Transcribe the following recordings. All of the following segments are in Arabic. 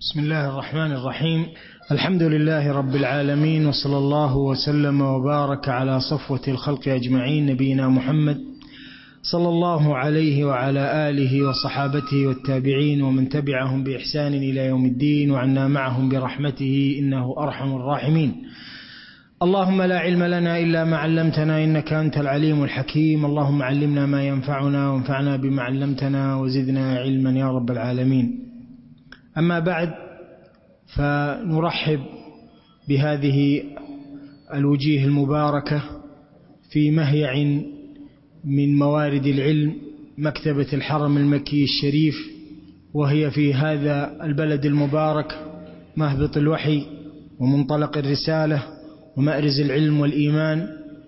بسم الله الرحمن الرحيم. الحمد لله رب العالمين، وصلى الله وسلم وبارك على صفوة الخلق أجمعين، نبينا محمد صلى الله عليه وعلى آله وصحابته والتابعين ومن تبعهم بإحسان إلى يوم الدين، وعنا معهم برحمته إنه أرحم الراحمين. اللهم لا علم لنا إلا ما علمتنا إنك أنت العليم الحكيم. اللهم علمنا ما ينفعنا وانفعنا بما علمتنا وزدنا علما يا رب العالمين. أما بعد، فنرحب بهذه الوجيه المباركة في مهيع من موارد العلم، مكتبة الحرم المكي الشريف، وهي في هذا البلد المبارك مهبط الوحي ومنطلق الرسالة ومأرز العلم والإيمان.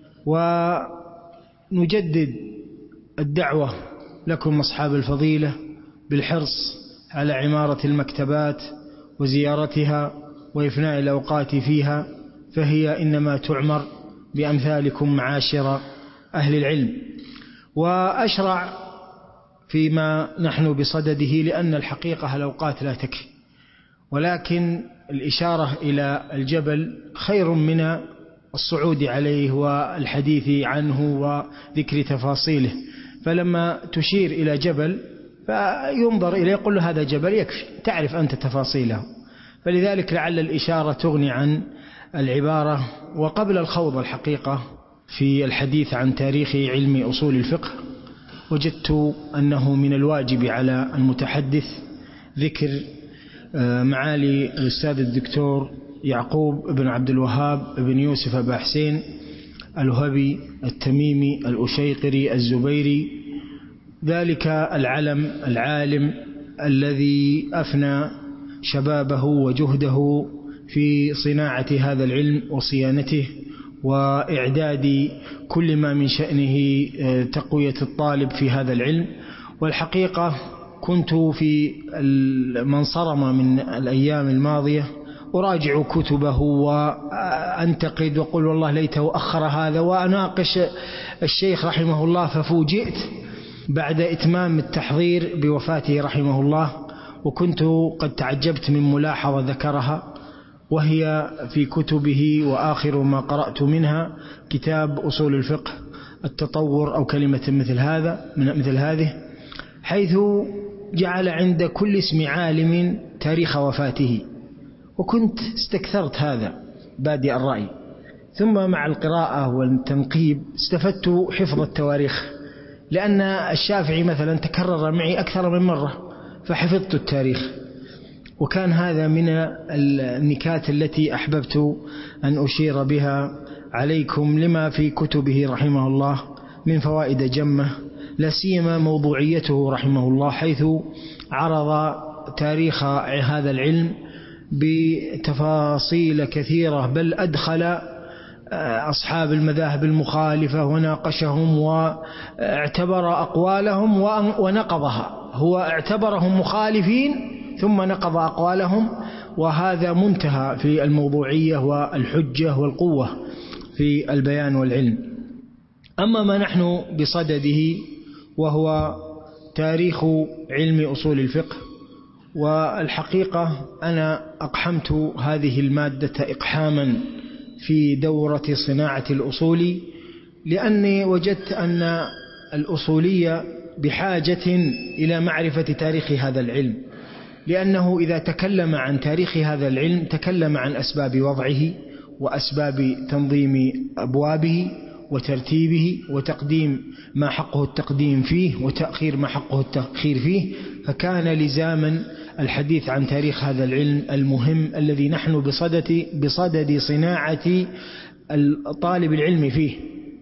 ونجدد الدعوة لكم أصحاب الفضيلة بالحرص على عمارة المكتبات وزيارتها وإفناء الأوقات فيها، فهي إنما تعمر بأمثالكم معاشر أهل العلم. وأشرع فيما نحن بصدده، لأن الحقيقة الأوقات لا تكفي، ولكن الإشارة إلى الجبل خير من الصعود عليه والحديث عنه وذكر تفاصيله. فلما تشير إلى جبل فينظر إليه يقول له هذا جبل، يكفي تعرف أنت تفاصيله. فلذلك لعل الإشارة تغني عن العبارة. وقبل الخوض الحقيقة في الحديث عن تاريخ علم أصول الفقه، وجدت أنه من الواجب على المتحدث ذكر معالي الأستاذ الدكتور يعقوب بن عبد الوهاب بن يوسف أبا حسين الوهبي التميمي الأشيقري الزبيري، ذلك العلم العالم الذي أفنى شبابه وجهده في صناعة هذا العلم وصيانته وإعداد كل ما من شأنه تقوية الطالب في هذا العلم. والحقيقة كنت في من صرم من الأيام الماضية أراجع كتبه وأنتقد وأقول والله ليته أخر هذا، وأناقش الشيخ رحمه الله، ففوجئت بعد إتمام التحضير بوفاته رحمه الله. وكنت قد تعجبت من ملاحظة ذكرها، وهي في كتبه، وآخر ما قرأت منها كتاب أصول الفقه التطور أو كلمة مثل هذه، حيث جعل عند كل اسم عالم تاريخ وفاته. وكنت استكثرت هذا بادئ الرأي، ثم مع القراءة والتنقيب استفدت حفظ التواريخ، لأن الشافعي مثلا تكرر معي أكثر من مرة فحفظت التاريخ. وكان هذا من النكات التي أحببت أن أشير بها عليكم لما في كتبه رحمه الله من فوائد جمة، لا سيما موضوعيته رحمه الله، حيث عرض تاريخ هذا العلم بتفاصيل كثيرة، بل أدخل أصحاب المذاهب المخالفة وناقشهم واعتبر أقوالهم ونقضها. هو اعتبرهم مخالفين ثم نقض أقوالهم، وهذا منتهى في الموضوعية والحجة والقوة في البيان والعلم. أما ما نحن بصدده وهو تاريخ علم أصول الفقه، والحقيقة أنا أقحمت هذه المادة إقحاما في دورة صناعة الأصول، لأني وجدت أن الأصولية بحاجة إلى معرفة تاريخ هذا العلم، لأنه إذا تكلم عن تاريخ هذا العلم تكلم عن أسباب وضعه وأسباب تنظيم أبوابه وترتيبه وتقديم ما حقه التقديم فيه وتأخير ما حقه التأخير فيه. فكان لزاما الحديث عن تاريخ هذا العلم المهم الذي نحن بصدد صناعة طالب العلم فيه.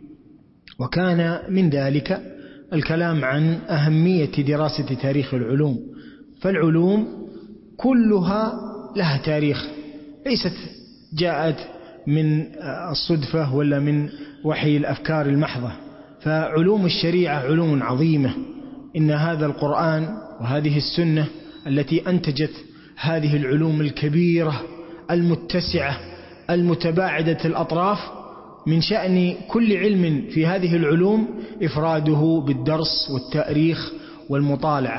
وكان من ذلك الكلام عن أهمية دراسة تاريخ العلوم، فالعلوم كلها لها تاريخ، ليست جاءت من الصدفة ولا من وحي الأفكار المحضة. فعلوم الشريعة علوم عظيمة. إن هذا القرآن وهذه السنة التي أنتجت هذه العلوم الكبيرة المتسعة المتباعدة الأطراف، من شأن كل علم في هذه العلوم إفراده بالدرس والتأريخ والمطالعة.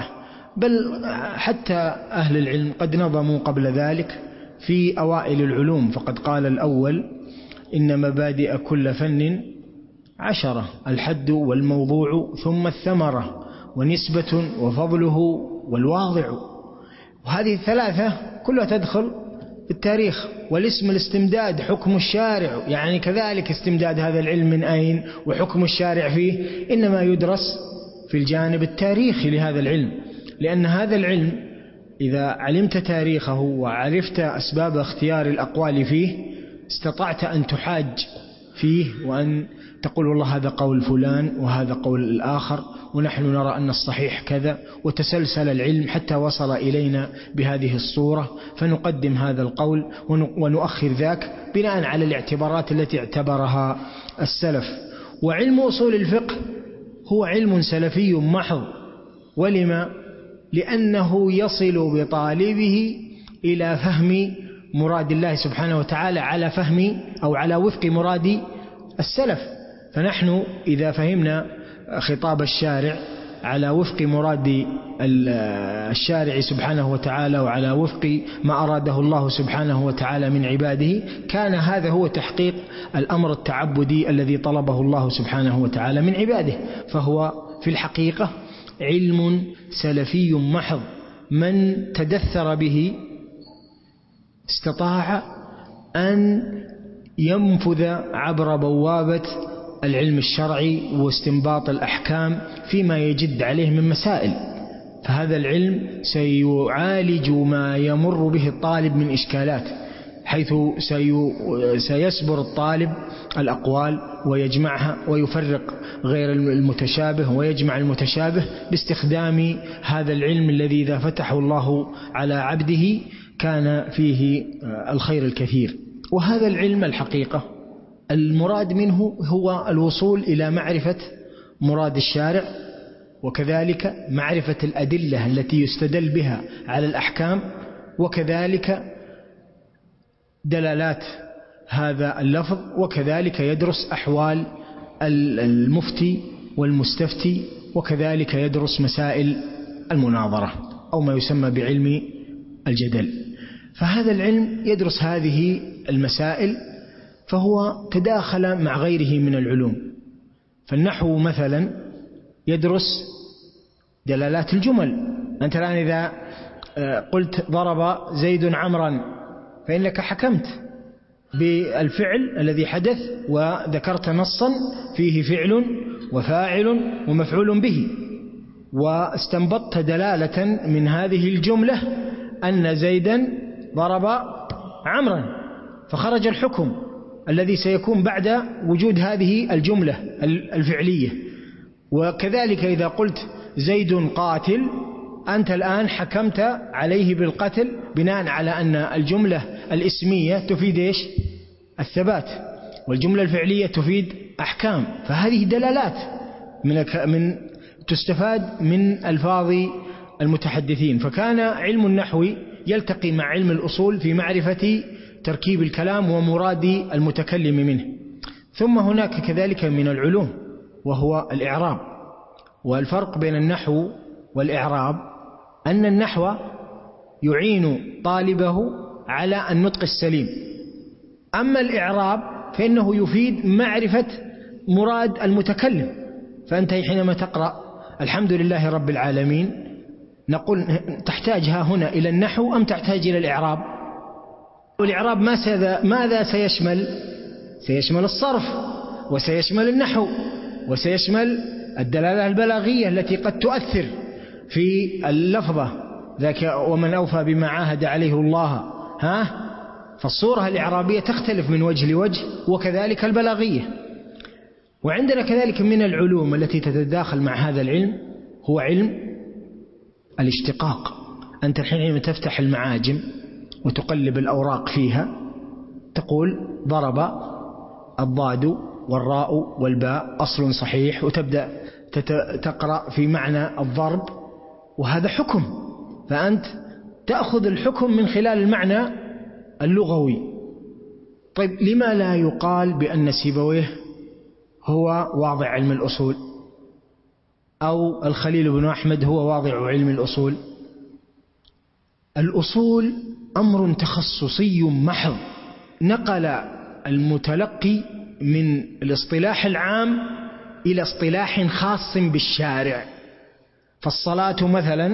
بل حتى أهل العلم قد نظموا قبل ذلك في أوائل العلوم، فقد قال الأول: إن مبادئ كل فن 10: الحد والموضوع ثم الثمرة ونسبة وفضله والواضع. وهذه الثلاثة كلها تدخل في التاريخ. والاسم الاستمداد حكم الشارع، يعني كذلك استمداد هذا العلم من أين وحكم الشارع فيه إنما يدرس في الجانب التاريخي لهذا العلم، لأن هذا العلم إذا علمت تاريخه وعرفت أسباب اختيار الأقوال فيه استطعت أن تحاج فيه وأن تقول والله هذا قول فلان وهذا قول الآخر ونحن نرى أن الصحيح كذا، وتسلسل العلم حتى وصل إلينا بهذه الصورة، فنقدم هذا القول ونؤخر ذاك بناء على الاعتبارات التي اعتبرها السلف. وعلم أصول الفقه هو علم سلفي محض. ولما؟ لأنه يصل بطالبه إلى فهم مراد الله سبحانه وتعالى على فهم أو على وفق مراد السلف. فنحن إذا فهمنا خطاب الشارع على وفق مراد الشارع سبحانه وتعالى وعلى وفق ما أراده الله سبحانه وتعالى من عباده، كان هذا هو تحقيق الأمر التعبدي الذي طلبه الله سبحانه وتعالى من عباده. فهو في الحقيقة علم سلفي محض، من تدثر به استطاع أن ينفذ عبر بوابة العلم الشرعي واستنباط الأحكام فيما يجد عليه من مسائل. فهذا العلم سيعالج ما يمر به الطالب من إشكالات، حيث سيسبر الطالب الأقوال ويجمعها ويفرق غير المتشابه ويجمع المتشابه باستخدام هذا العلم الذي إذا فتحه الله على عبده كان فيه الخير الكثير. وهذا العلم الحقيقة المراد منه هو الوصول إلى معرفة مراد الشارع، وكذلك معرفة الأدلة التي يستدل بها على الأحكام، وكذلك دلالات هذا اللفظ، وكذلك يدرس أحوال المفتي والمستفتي، وكذلك يدرس مسائل المناظرة أو ما يسمى بعلم الجدل. فهذا العلم يدرس هذه المسائل، فهو تداخل مع غيره من العلوم. فالنحو مثلا يدرس دلالات الجمل. أنت الآن إذا قلت ضرب زيد عمرا فإنك حكمت بالفعل الذي حدث وذكرت نصا فيه فعل وفاعل ومفعول به، واستنبطت دلالة من هذه الجملة أن زيدا ضرب عمرا، فخرج الحكم الذي سيكون بعد وجود هذه الجملة الفعلية. وكذلك إذا قلت زيد قاتل أنت الآن حكمت عليه بالقتل بناء على أن الجملة الاسمية تفيد إيش؟ الثبات، والجملة الفعلية تفيد أحكام. فهذه دلالات من تستفاد من ألفاظ المتحدثين. فكان علم النحو يلتقي مع علم الأصول في معرفة تركيب الكلام ومراد المتكلم منه. ثم هناك كذلك من العلوم وهو الإعراب. والفرق بين النحو والإعراب أن النحو يعين طالبه على النطق السليم، أما الإعراب فإنه يفيد معرفة مراد المتكلم. فأنت حينما تقرأ الحمد لله رب العالمين نقول تحتاجها هنا إلى النحو أم تحتاج إلى الإعراب؟ والإعراب ماذا سيشمل؟ سيشمل الصرف، وسيشمل النحو، وسيشمل الدلالة البلاغية التي قد تؤثر في اللفظة، ذاك ومن أوفى بما عاهد عليه الله. فالصورة الإعرابية تختلف من وجه لوجه، وكذلك البلاغية. وعندنا كذلك من العلوم التي تتداخل مع هذا العلم هو علم الاشتقاق. أنت الحين تفتح المعاجم وتقلب الأوراق فيها تقول ضرب الضاد والراء والباء أصل صحيح، وتبدأ تقرأ في معنى الضرب، وهذا حكم. فأنت تأخذ الحكم من خلال المعنى اللغوي. طيب لما لا يقال بأن سيبويه هو واضع علم الأصول؟ أو الخليل بن أحمد هو واضع علم الأصول؟ الأصول أمر تخصصي محض، نقل المتلقي من الاصطلاح العام إلى اصطلاح خاص بالشارع. فالصلاة مثلا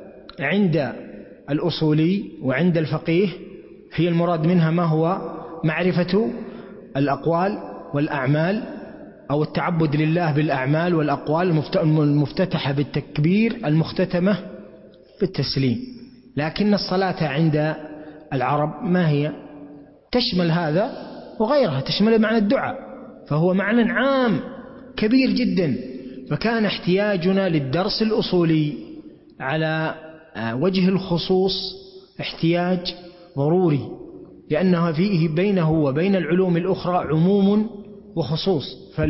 عند الأصولي وعند الفقيه هي المراد منها ما هو معرفة الأقوال والأعمال، أو التعبد لله بالأعمال والأقوال المفتتحة بالتكبير المختتمة بالتسليم. لكن الصلاة عند العرب ما هي؟ تشمل هذا وغيرها، تشمل معنى الدعاء، فهو معنى عام كبير جدا. فكان احتياجنا للدرس الأصولي على وجه الخصوص احتياج ضروري، لأنها فيه بينه وبين العلوم الأخرى عموم وخصوص.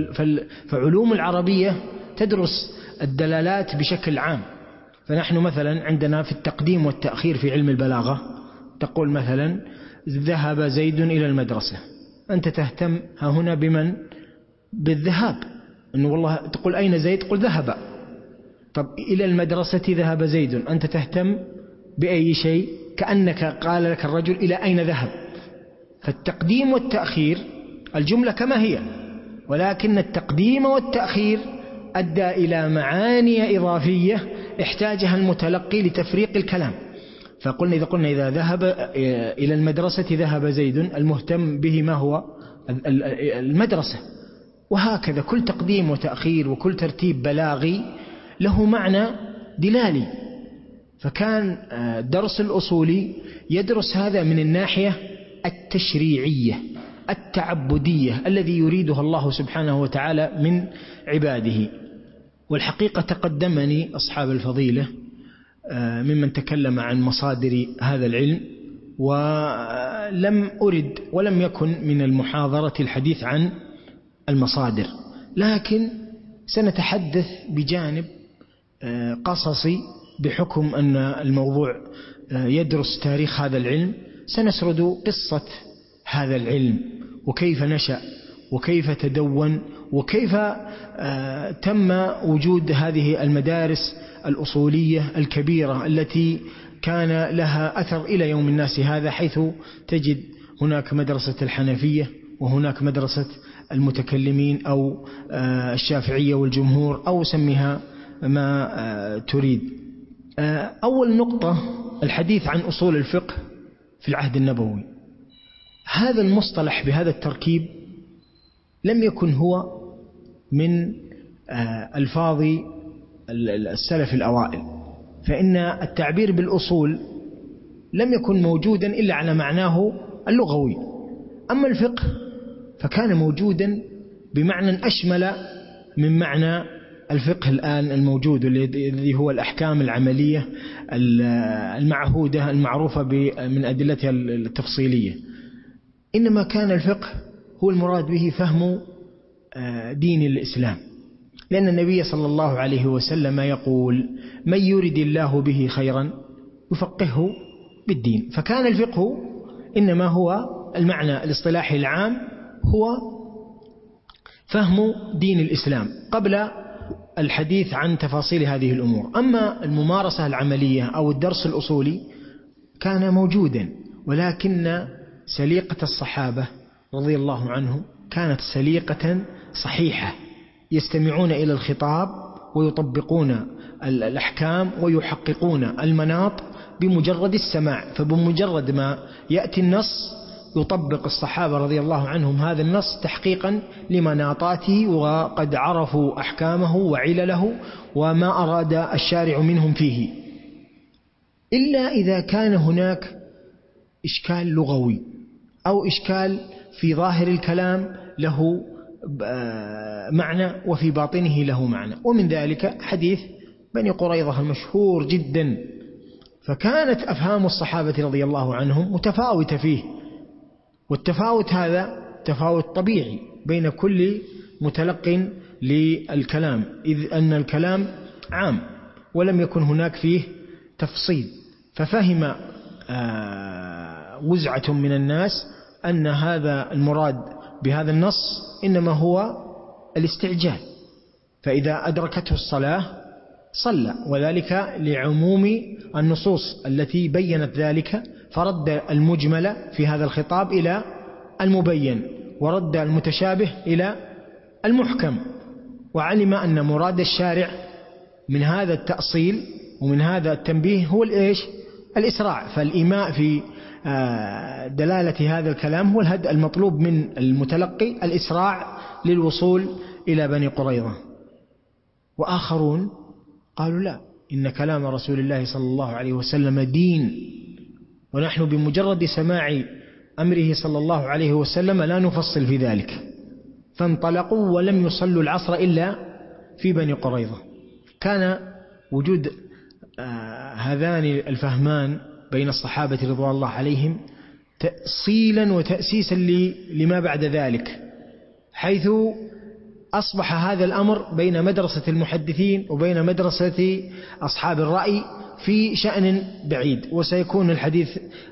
فعلوم العربية تدرس الدلالات بشكل عام. فنحن مثلا عندنا في التقديم والتأخير في علم البلاغة تقول مثلا ذهب زيد إلى المدرسة، أنت تهتم ها هنا بمن؟ بالذهاب، أنه والله تقول أين زيد؟ تقول ذهب. طب إلى المدرسة ذهب زيد، أنت تهتم بأي شيء؟ كأنك قال لك الرجل إلى أين ذهب. فالتقديم والتأخير الجملة كما هي، ولكن التقديم والتأخير أدى إلى معاني إضافية احتاجها المتلقي لتفريق الكلام. فقلنا إذا ذهب إلى المدرسة ذهب زيد، المهتم به ما هو؟ المدرسة. وهكذا كل تقديم وتأخير وكل ترتيب بلاغي له معنى دلالي. فكان درس الأصولي يدرس هذا من الناحية التشريعية التعبدية الذي يريدها الله سبحانه وتعالى من عباده. والحقيقة تقدمني أصحاب الفضيلة ممن تكلم عن مصادر هذا العلم، ولم أرد ولم يكن من المحاضرة الحديث عن المصادر، لكن سنتحدث بجانب قصصي بحكم أن الموضوع يدرس تاريخ هذا العلم. سنسرد قصة هذا العلم وكيف نشأ وكيف تدون وكيف تم وجود هذه المدارس الأصولية الكبيرة التي كان لها أثر إلى يوم الناس هذا، حيث تجد هناك مدرسة الحنفية وهناك مدرسة المتكلمين أو الشافعية والجمهور أو سميها ما تريد. أول نقطة الحديث عن أصول الفقه في العهد النبوي. هذا المصطلح بهذا التركيب لم يكن هو من ألفاظ السلف الأوائل، فإن التعبير بالأصول لم يكن موجودا إلا على معناه اللغوي. أما الفقه فكان موجودا بمعنى أشمل من معنى الفقه الآن الموجود الذي هو الأحكام العملية المعهودة المعروفة من أدلتها التفصيلية. إنما كان الفقه هو المراد به فهم دين الإسلام، لأن النبي صلى الله عليه وسلم يقول من يرد الله به خيرا يفقهه بالدين. فكان الفقه إنما هو المعنى الاصطلاحي العام هو فهم دين الإسلام قبل الحديث عن تفاصيل هذه الأمور. أما الممارسة العملية أو الدرس الأصولي كان موجودا، ولكن سليقة الصحابة رضي الله عنهم كانت سليقة صحيحة، يستمعون إلى الخطاب ويطبقون الأحكام ويحققون المناط بمجرد السماع. فبمجرد ما يأتي النص يطبق الصحابة رضي الله عنهم هذا النص تحقيقا لمناطاته، وقد عرفوا أحكامه وعلله وما أراد الشارع منهم فيه، إلا إذا كان هناك إشكال لغوي أو إشكال في ظاهر الكلام له معنى وفي باطنه له معنى. ومن ذلك حديث بني قريظة المشهور جدا. فكانت أفهام الصحابة رضي الله عنهم متفاوتة فيه، والتفاوت هذا تفاوت طبيعي بين كل متلق للكلام، إذ أن الكلام عام ولم يكن هناك فيه تفصيل. ففهم وزعة من الناس أن هذا المراد بهذا النص إنما هو الاستعجال، فإذا أدركته الصلاة صلى، وذلك لعموم النصوص التي بيّنت ذلك، فرد المجمل في هذا الخطاب إلى المبين، ورد المتشابه إلى المحكم، وعلم أن مراد الشارع من هذا التأصيل ومن هذا التنبيه هو الإسراع. فالإيماء في دلالة هذا الكلام هو الهدء المطلوب من المتلقي، الإسراع للوصول إلى بني قريظة. وآخرون قالوا لا، إن كلام رسول الله صلى الله عليه وسلم دين، ونحن بمجرد سماع أمره صلى الله عليه وسلم لا نفصل في ذلك، فانطلقوا ولم يصلوا العصر إلا في بني قريظة. كان وجود هذان الفهمان بين الصحابة رضوان الله عليهم تأصيلا وتأسيسا لما بعد ذلك، حيث أصبح هذا الأمر بين مدرسة المحدثين وبين مدرسة أصحاب الرأي في شأن بعيد، وسيكون الحديث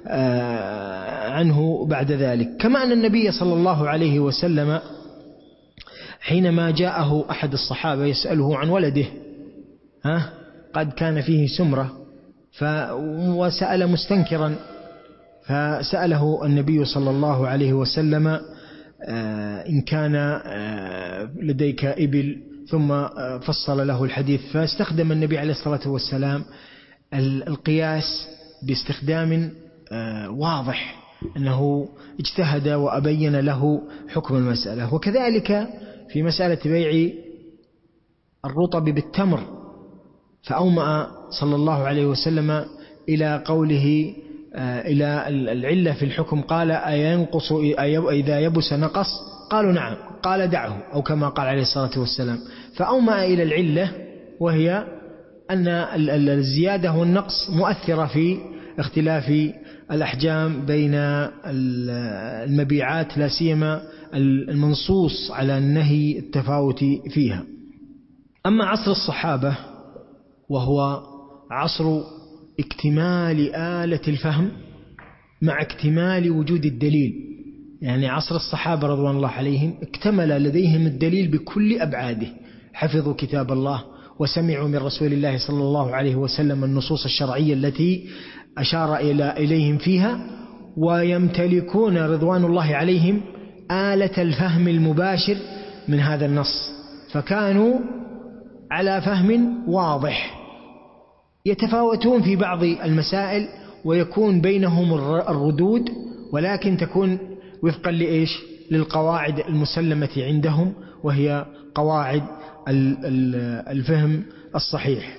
عنه بعد ذلك. كما أن النبي صلى الله عليه وسلم حينما جاءه أحد الصحابة يسأله عن ولده، قد كان فيه سمرة، وسأل مستنكرا، فسأله النبي صلى الله عليه وسلم إن كان لديك إبل، ثم فصل له الحديث. فاستخدم النبي عليه الصلاة والسلام القياس باستخدام واضح، أنه اجتهد وأبين له حكم المسألة. وكذلك في مسألة بيع الرطب بالتمر، فأومأ صلى الله عليه وسلم إلى قوله إلى العلة في الحكم، قال أينقص إذا يبس نقص؟ قالوا نعم، قال دعه، أو كما قال عليه الصلاة والسلام. فأومأ إلى العلة، وهي أن الزيادة والنقص مؤثرة في اختلاف الأحجام بين المبيعات، لا سيما المنصوص على النهي التفاوت فيها. أما عصر الصحابة وهو عصر اكتمال آلة الفهم مع اكتمال وجود الدليل، يعني عصر الصحابة رضوان الله عليهم اكتمل لديهم الدليل بكل أبعاده، حفظوا كتاب الله وسمعوا من رسول الله صلى الله عليه وسلم النصوص الشرعية التي أشار إليهم فيها، ويمتلكون رضوان الله عليهم آلة الفهم المباشر من هذا النص، فكانوا على فهم واضح. يتفاوتون في بعض المسائل ويكون بينهم الردود، ولكن تكون وفقا للقواعد المسلمة عندهم، وهي قواعد الفهم الصحيح.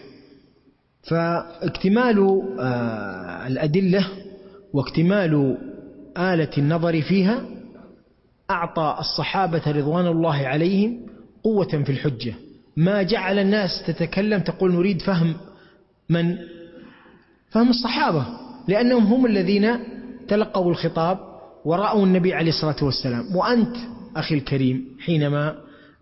فاكتمال الأدلة واكتمال آلة النظر فيها أعطى الصحابة رضوان الله عليهم قوة في الحجة، ما جعل الناس تتكلم تقول نريد فهم من؟ فهم الصحابة، لأنهم هم الذين تلقوا الخطاب ورأوا النبي عليه الصلاة والسلام. وأنت أخي الكريم حينما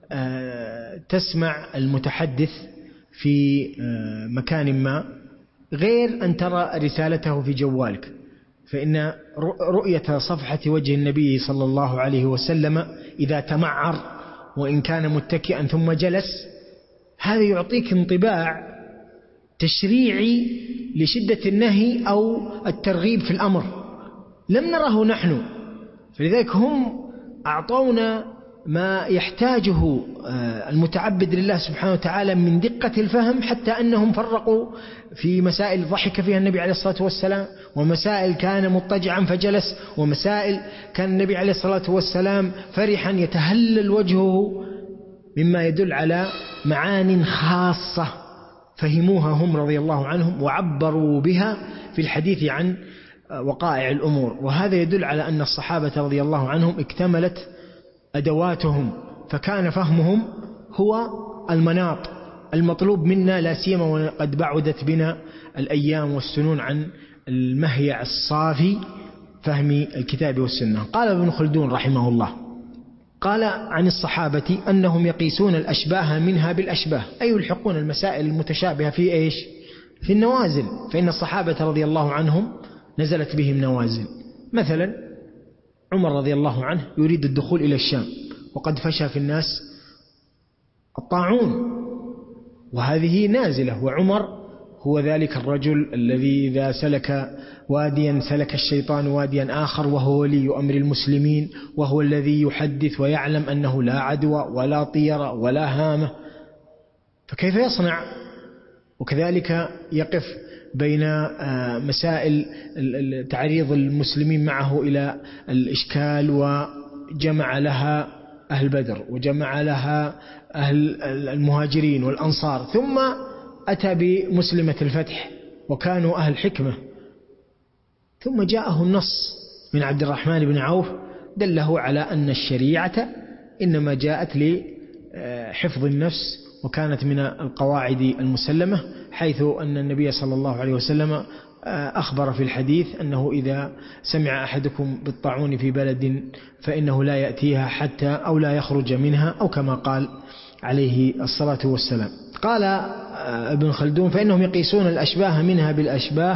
تسمع المتحدث في مكان ما، غير أن ترى رسالته في جوالك، فإن رؤية صفحة وجه النبي صلى الله عليه وسلم إذا تمعر وإن كان متكئا ثم جلس، هذا يعطيك انطباع تشريعي لشدة النهي أو الترغيب في الأمر، لم نره نحن. فلذلك هم أعطونا ما يحتاجه المتعبد لله سبحانه وتعالى من دقة الفهم، حتى أنهم فرقوا في مسائل ضحك فيها النبي عليه الصلاة والسلام، ومسائل كان مضطجعا فجلس، ومسائل كان النبي عليه الصلاة والسلام فرحا يتهلل وجهه، مما يدل على معان خاصة فهموها هم رضي الله عنهم وعبروا بها في الحديث عن وقائع الأمور. وهذا يدل على أن الصحابة رضي الله عنهم اكتملت أدواتهم، فكان فهمهم هو المناط المطلوب منا، لا سيما وقد بعدت بنا الأيام والسنون عن المهيع الصافي فهم الكتاب والسنة. قال ابن خلدون رحمه الله، قال عن الصحابة أنهم يقيسون الأشباه منها بالأشباه، أي يلحقون المسائل المتشابهة في في النوازل، فإن الصحابة رضي الله عنهم نزلت بهم نوازل. مثلا عمر رضي الله عنه يريد الدخول إلى الشام، وقد فشى في الناس الطاعون، وهذه نازلة. وعمر هو ذلك الرجل الذي إذا سلك واديا سلك الشيطان واديا آخر، وهو ولي أمر المسلمين، وهو الذي يحدث ويعلم أنه لا عدوى ولا طير ولا هامة، فكيف يصنع؟ وكذلك يقف بين مسائل تعريض المسلمين معه إلى الإشكال، وجمع لها أهل بدر وجمع لها أهل المهاجرين والأنصار، ثم أتى بمسلمة الفتح وكانوا أهل حكمة، ثم جاءه النص من عبد الرحمن بن عوف دله على أن الشريعة إنما جاءت لحفظ النفس، وكانت من القواعد المسلمة، حيث أن النبي صلى الله عليه وسلم أخبر في الحديث أنه إذا سمع أحدكم بالطاعون في بلد فإنه لا يأتيها حتى أو لا يخرج منها، أو كما قال عليه الصلاة والسلام. قال ابن خلدون فإنهم يقيسون الأشباه منها بالأشباه،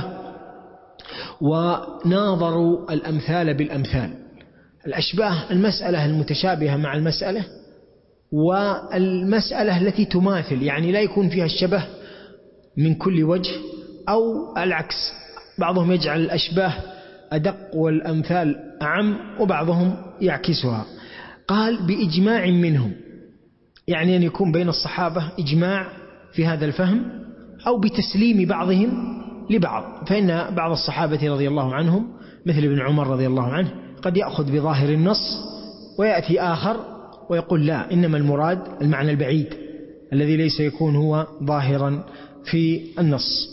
وناظروا الأمثال بالأمثال. الأشباه المسألة المتشابهة مع المسألة، والمسألة التي تماثل، يعني لا يكون فيها الشبه من كل وجه، أو العكس، بعضهم يجعل الأشباه أدق والأمثال أعم، وبعضهم يعكسها. قال بإجماع منهم، يعني أن يكون بين الصحابة إجماع في هذا الفهم، أو بتسليم بعضهم لبعض، فإن بعض الصحابة رضي الله عنهم مثل ابن عمر رضي الله عنه قد يأخذ بظاهر النص، ويأتي آخر ويقول لا، إنما المراد المعنى البعيد الذي ليس يكون هو ظاهرا في النص.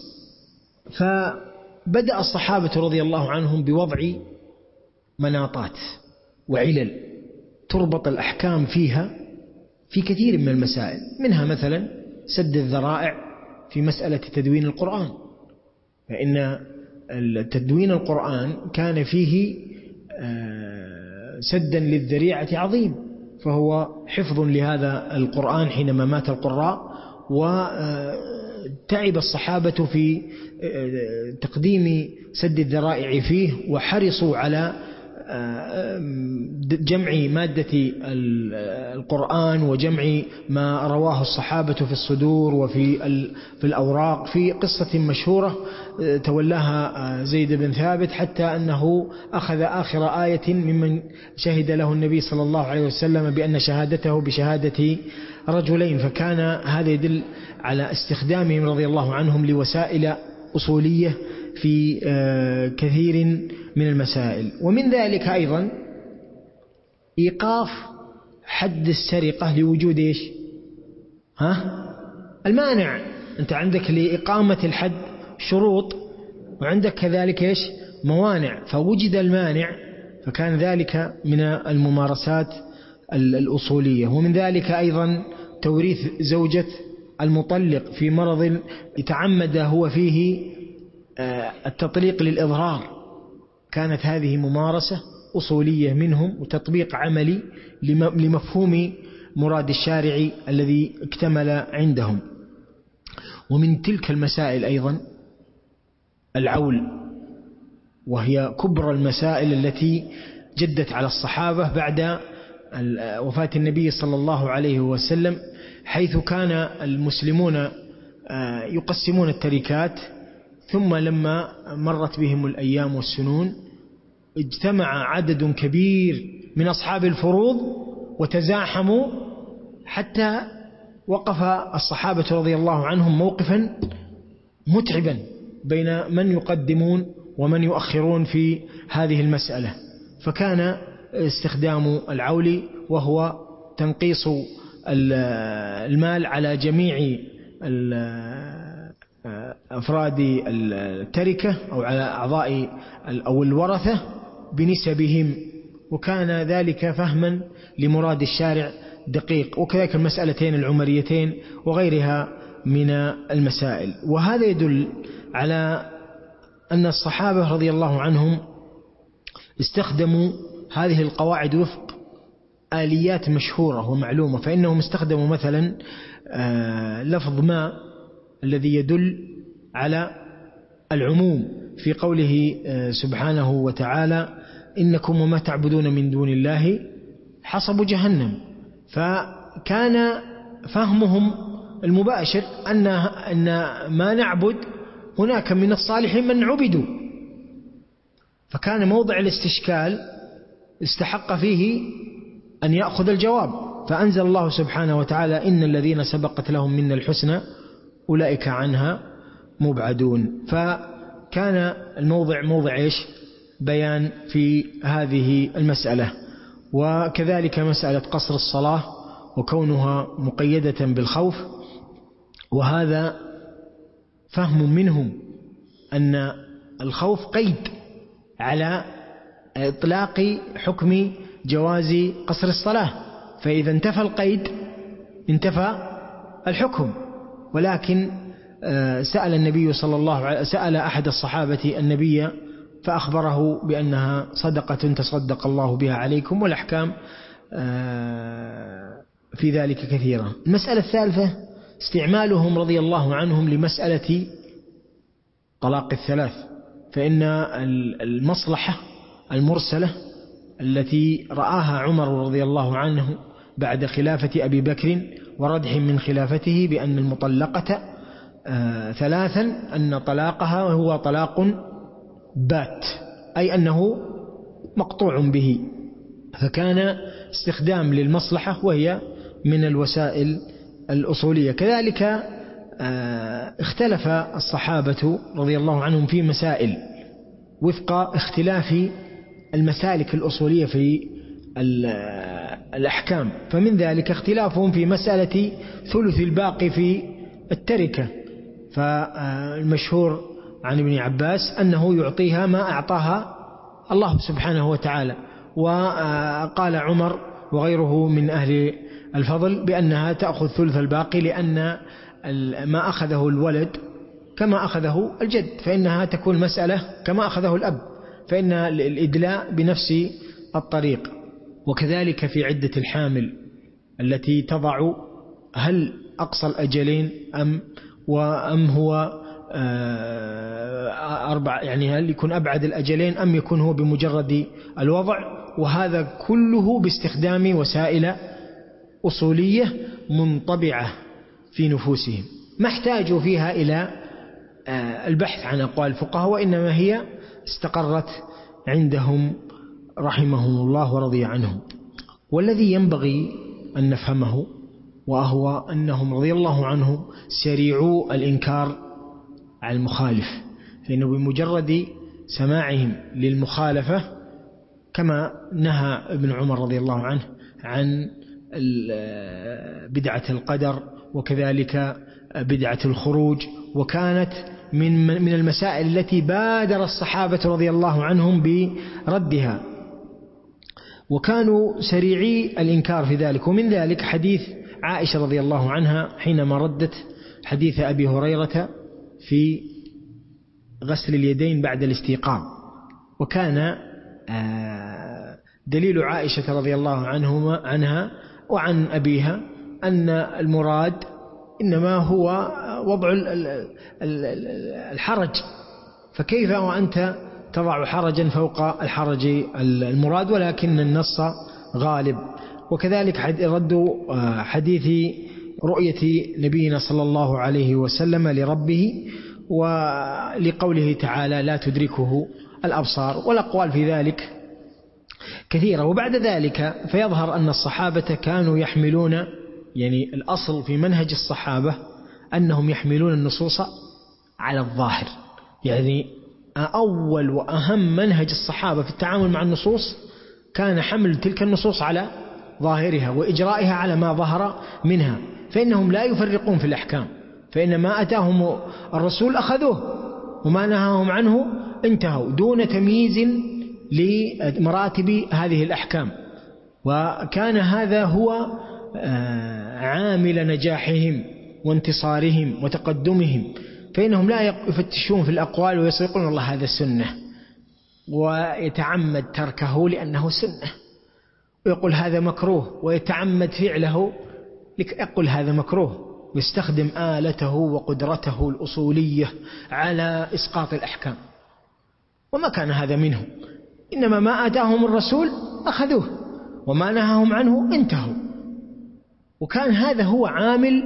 فبدأ الصحابة رضي الله عنهم بوضع مناطات وعلل تربط الأحكام فيها في كثير من المسائل، منها مثلا سد الذرائع في مسألة تدوين القرآن، فإن تدوين القرآن كان فيه سدا للذريعة عظيم، فهو حفظ لهذا القرآن حينما مات القراء، وتعب الصحابة في تقديم سد الذرائع فيه، وحرصوا على جمع مادة القرآن وجمع ما رواه الصحابة في الصدور وفي الأوراق. في قصة مشهورة تولاها زيد بن ثابت، حتى أنه أخذ آخر آية ممن شهد له النبي صلى الله عليه وسلم بأن شهادته بشهادة رجلين، فكان هذا يدل على استخدامهم رضي الله عنهم لوسائل أصولية في كثير من المسائل. ومن ذلك أيضا إيقاف حد السرقة لوجود إيش؟ المانع. أنت عندك لإقامة الحد شروط، وعندك كذلك إيش؟ موانع، فوجد المانع، فكان ذلك من الممارسات الأصولية. ومن ذلك أيضا توريث زوجة المطلق في مرض يتعمد هو فيه التطليق للإظهار، كانت هذه ممارسة أصولية منهم، وتطبيق عملي لمفهوم مراد الشارع الذي اكتمل عندهم. ومن تلك المسائل أيضا العول، وهي كبرى المسائل التي جدت على الصحابة بعد وفاة النبي صلى الله عليه وسلم، حيث كان المسلمون يقسمون التركات، ثم لما مرت بهم الأيام والسنون اجتمع عدد كبير من أصحاب الفروض وتزاحموا، حتى وقف الصحابة رضي الله عنهم موقفا متعبا بين من يقدمون ومن يؤخرون في هذه المسألة. فكان استخدام العول، وهو تنقيص المال على جميع أفراد التركة أو على أعضاء أو الورثة بنسبهم، وكان ذلك فهما لمراد الشارع دقيق. وكذلك المسألتين العمريتين وغيرها من المسائل. وهذا يدل على أن الصحابة رضي الله عنهم استخدموا هذه القواعد وفق آليات مشهورة ومعلومة، فإنهم استخدموا مثلا لفظ ما الذي يدل على العموم في قوله سبحانه وتعالى إنكم وما تعبدون من دون الله حصب جهنم، فكان فهمهم المباشر أن ما نعبد هناك من الصالحين من عبدوا، فكان موضع الاستشكال استحق فيه أن يأخذ الجواب، فأنزل الله سبحانه وتعالى إن الذين سبقت لهم من الحسنى أولئك عنها مبعدون. فكان الموضع موضع إيش؟ بيان في هذه المسألة. وكذلك مسألة قصر الصلاة وكونها مقيدة بالخوف، وهذا فهم منهم أن الخوف قيد على إطلاق حكم جواز قصر الصلاة، فإذا انتفى القيد انتفى الحكم. ولكن سأل النبي صلى الله عليه وسلم، سأل أحد الصحابة النبي فأخبره بأنها صدقة تصدق الله بها عليكم، والأحكام في ذلك كثيرة. المسألة الثالثة استعمالهم رضي الله عنهم لمسألة طلاق الثلاث، فإن المصلحة المرسلة التي رآها عمر رضي الله عنه بعد خلافة أبي بكر وردح من خلافته بأن المطلقة ثلاثا أن طلاقها هو طلاق بات، أي أنه مقطوع به، فكان استخدام للمصلحة وهي من الوسائل الأصولية. كذلك اختلف الصحابة رضي الله عنهم في مسائل وفق اختلاف المسالك الأصولية في الأحكام، فمن ذلك اختلافهم في مسألة ثلث الباقي في التركة، فالمشهور عن ابن عباس أنه يعطيها ما أعطاها الله سبحانه وتعالى، وقال عمر وغيره من أهل الفضل بأنها تأخذ ثلث الباقي، لأن ما أخذه الولد كما أخذه الجد، فإنها تكون مسألة كما أخذه الأب، فإن الإدلاء بنفس الطريق. وكذلك في عدة الحامل التي تضع هل أقصى الأجلين أم هو أربع، يعني هل يكون أبعد الأجلين أم يكون هو بمجرد الوضع، وهذا كله باستخدام وسائل أصولية منطبعة في نفوسهم، ما احتاجوا فيها إلى البحث عن أقوال الفقهاء، وإنما هي استقرت عندهم رحمهم الله ورضي عنهم. والذي ينبغي أن نفهمه وهو أنهم رضي الله عنهم سريعوا الإنكار على المخالف، لأنه بمجرد سماعهم للمخالفة كما نهى ابن عمر رضي الله عنه عن بدعة القدر وكذلك بدعة الخروج، وكانت من المسائل التي بادر الصحابة رضي الله عنهم بردها، وكانوا سريعي الإنكار في ذلك. ومن ذلك حديث عائشة رضي الله عنها حينما ردت حديث أبي هريرة في غسل اليدين بعد الاستيقاظ، وكان دليل عائشة رضي الله عنها وعن أبيها أن المراد إنما هو وضع الحرج، فكيف وأنت تضع حرجا فوق الحرج المراد، ولكن النص غالب. وكذلك رد حديث رؤية نبينا صلى الله عليه وسلم لربه ولقوله تعالى لا تدركه الأبصار، والأقوال في ذلك كثيرة. وبعد ذلك فيظهر أن الصحابة كانوا يحملون، يعني الأصل في منهج الصحابة أنهم يحملون النصوص على الظاهر، يعني أول وأهم منهج الصحابة في التعامل مع النصوص كان حمل تلك النصوص على ظاهرها وإجرائها على ما ظهر منها، فإنهم لا يفرقون في الأحكام، فإن ما أتاهم الرسول أخذوه وما نهاهم عنه انتهوا دون تمييز لمراتب هذه الأحكام. وكان هذا هو عامل نجاحهم وانتصارهم وتقدمهم، فإنهم لا يفتشون في الأقوال ويقولون الله هذا سنة ويتعمد تركه لأنه سنة، ويقول هذا مكروه ويتعمد فعله يقول هذا مكروه، ويستخدم آلته وقدرته الأصولية على إسقاط الأحكام، وما كان هذا منه، إنما ما آتاهم الرسول أخذوه وما نهاهم عنه انتهوا. وكان هذا هو عامل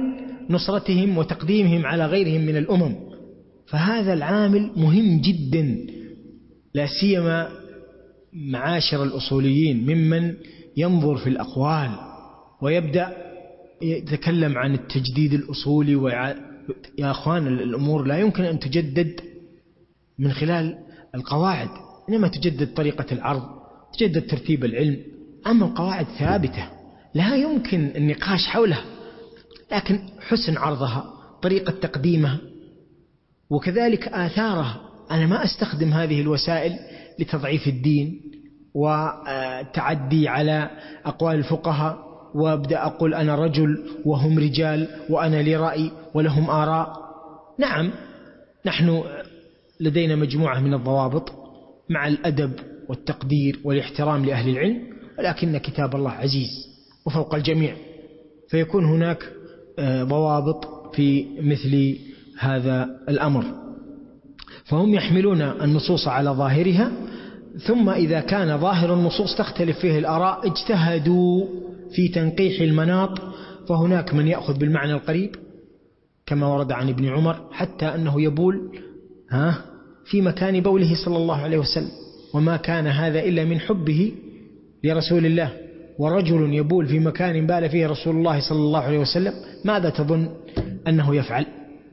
نصرتهم وتقديمهم على غيرهم من الأمم. فهذا العامل مهم جدا، لا سيما معاشر الأصوليين ممن ينظر في الأقوال ويبدأ يتكلم عن التجديد الأصولي. يا أخوان، الأمور لا يمكن أن تجدد من خلال القواعد، إنما تجدد طريقة العرض، تجدد ترتيب العلم. أما القواعد ثابتة لا يمكن النقاش حولها، لكن حسن عرضها، طريقة تقديمها، وكذلك آثارها. أنا ما أستخدم هذه الوسائل لتضعيف الدين وتعدي على أقوال الفقهاء وأبدأ أقول أنا رجل وهم رجال وأنا لي رأي ولهم آراء. نعم، نحن لدينا مجموعة من الضوابط مع الأدب والتقدير والاحترام لأهل العلم، ولكن كتاب الله عزيز وفوق الجميع، فيكون هناك ضوابط في مثل هذا الأمر. فهم يحملون النصوص على ظاهرها، ثم إذا كان ظاهر النصوص تختلف فيه الآراء اجتهدوا في تنقيح المناط، فهناك من يأخذ بالمعنى القريب كما ورد عن ابن عمر حتى أنه يبول في مكان بوله صلى الله عليه وسلم، وما كان هذا إلا من حبه لرسول الله. ورجل يبول في مكان بال فيه رسول الله صلى الله عليه وسلم، ماذا تظن أنه يفعل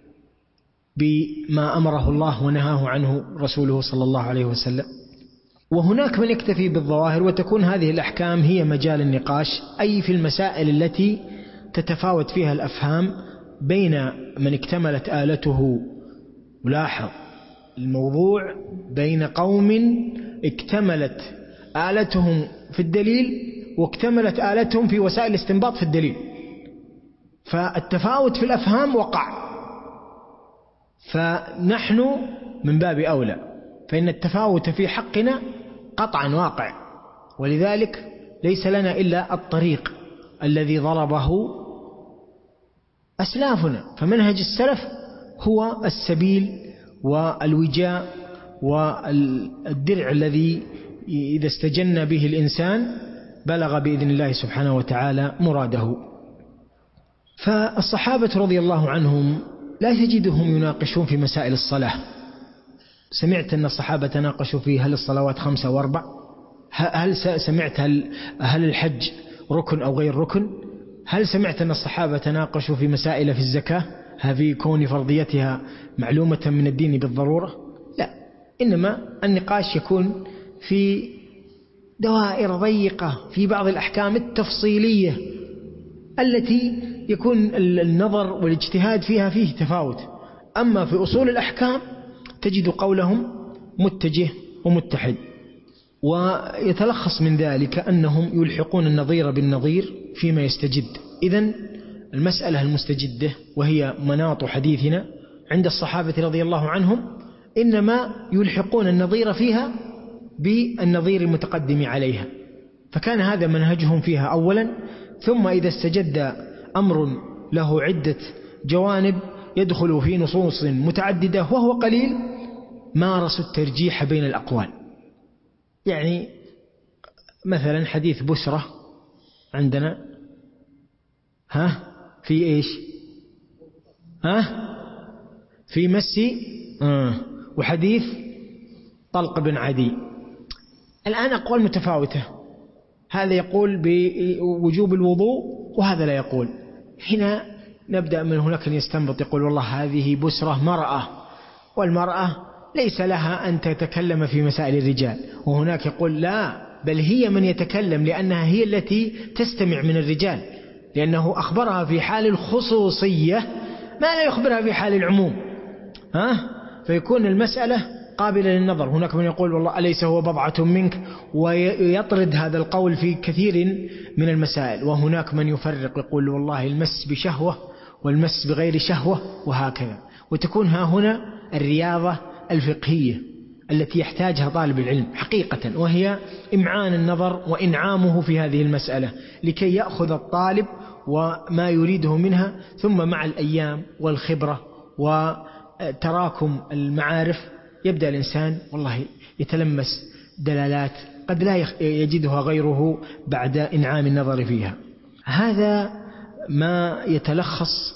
بما أمره الله ونهاه عنه رسوله صلى الله عليه وسلم؟ وهناك من يكتفي بالظواهر، وتكون هذه الأحكام هي مجال النقاش، أي في المسائل التي تتفاوت فيها الأفهام بين من اكتملت آلته. ولاحظ الموضوع بين قوم اكتملت آلتهم في الدليل واكتملت آلتهم في وسائل الاستنباط في الدليل، فالتفاوت في الأفهام وقع، فنحن من باب أولى، فإن التفاوت في حقنا قطعا واقع، ولذلك ليس لنا إلا الطريق الذي ضربه أسلافنا. فمنهج السلف هو السبيل والوجاء والدرع الذي إذا استجن به الإنسان بلغ بإذن الله سبحانه وتعالى مراده. فالصحابة رضي الله عنهم لا تجدهم يناقشون في مسائل الصلاة. سمعت أن الصحابة تناقشوا في هل الصلوات 5 أو 4؟ هل سمعت هل الحج ركن أو غير ركن؟ هل سمعت أن الصحابة تناقشوا في مسائل في الزكاة هذه كون فرضيتها معلومة من الدين بالضرورة؟ لا، إنما النقاش يكون في دوائر ضيقة في بعض الأحكام التفصيلية التي يكون النظر والاجتهاد فيه تفاوت. أما في أصول الأحكام تجد قولهم متجه ومتحد. ويتلخص من ذلك أنهم يلحقون النظير بالنظير فيما يستجد. إذن المسألة المستجدة وهي مناط حديثنا عند الصحابة رضي الله عنهم إنما يلحقون النظير فيها بالنظير المتقدم عليها، فكان هذا منهجهم فيها أولا. ثم إذا استجد أمر له عدة جوانب يدخل في نصوص متعددة وهو قليل، مارسوا الترجيح بين الأقوال. يعني مثلا حديث بشرة عندنا في إيش؟ في مسي وحديث طلق بن عدي. الآن أقوال متفاوتة، هذا يقول بوجوب الوضوء وهذا لا يقول. هنا نبدأ من هناك أن يستنبط، يقول والله هذه بسرة مرأة، والمرأة ليس لها أن تتكلم في مسائل الرجال. وهناك يقول لا، بل هي من يتكلم لأنها هي التي تستمع من الرجال، لأنه أخبرها في حال الخصوصية ما لا يخبرها في حال العموم. فيكون المسألة قابلة للنظر. هناك من يقول والله أليس هو بضعة منك، ويطرد هذا القول في كثير من المسائل. وهناك من يفرق يقول والله المس بشهوة والمس بغير شهوة، وهكذا. وتكون ها هنا الرياضة الفقهية التي يحتاجها طالب العلم حقيقة، وهي إمعان النظر وإنعامه في هذه المسألة لكي يأخذ الطالب وما يريده منها. ثم مع الأيام والخبرة وتراكم المعارف يبدأ الإنسان والله يتلمس دلالات قد لا يجدها غيره بعد إنعام النظر فيها. هذا ما يتلخص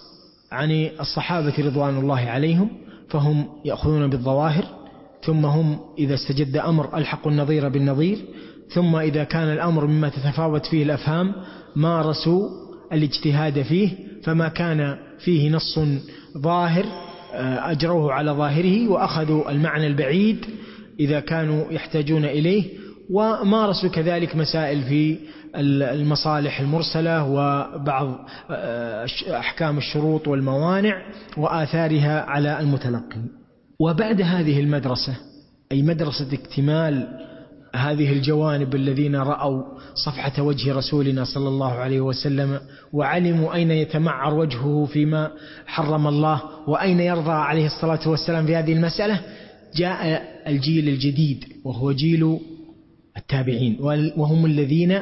عن الصحابة رضوان الله عليهم فهم يأخذون بالظواهر، ثم هم إذا استجد أمر ألحقوا النظير بالنظير، ثم إذا كان الأمر مما تتفاوت فيه الأفهام مارسوا الاجتهاد فيه، فما كان فيه نص ظاهر أجروه على ظاهره وأخذوا المعنى البعيد إذا كانوا يحتاجون إليه، ومارسوا كذلك مسائل في المصالح المرسلة وبعض أحكام الشروط والموانع وآثارها على المتلقي. وبعد هذه المدرسة، أي مدرسة اكتمال هذه الجوانب الذين رأوا صفحة وجه رسولنا صلى الله عليه وسلم وعلموا أين يتمعر وجهه فيما حرم الله وأين يرضى عليه الصلاة والسلام في هذه المسألة، جاء الجيل الجديد وهو جيل التابعين، وهم الذين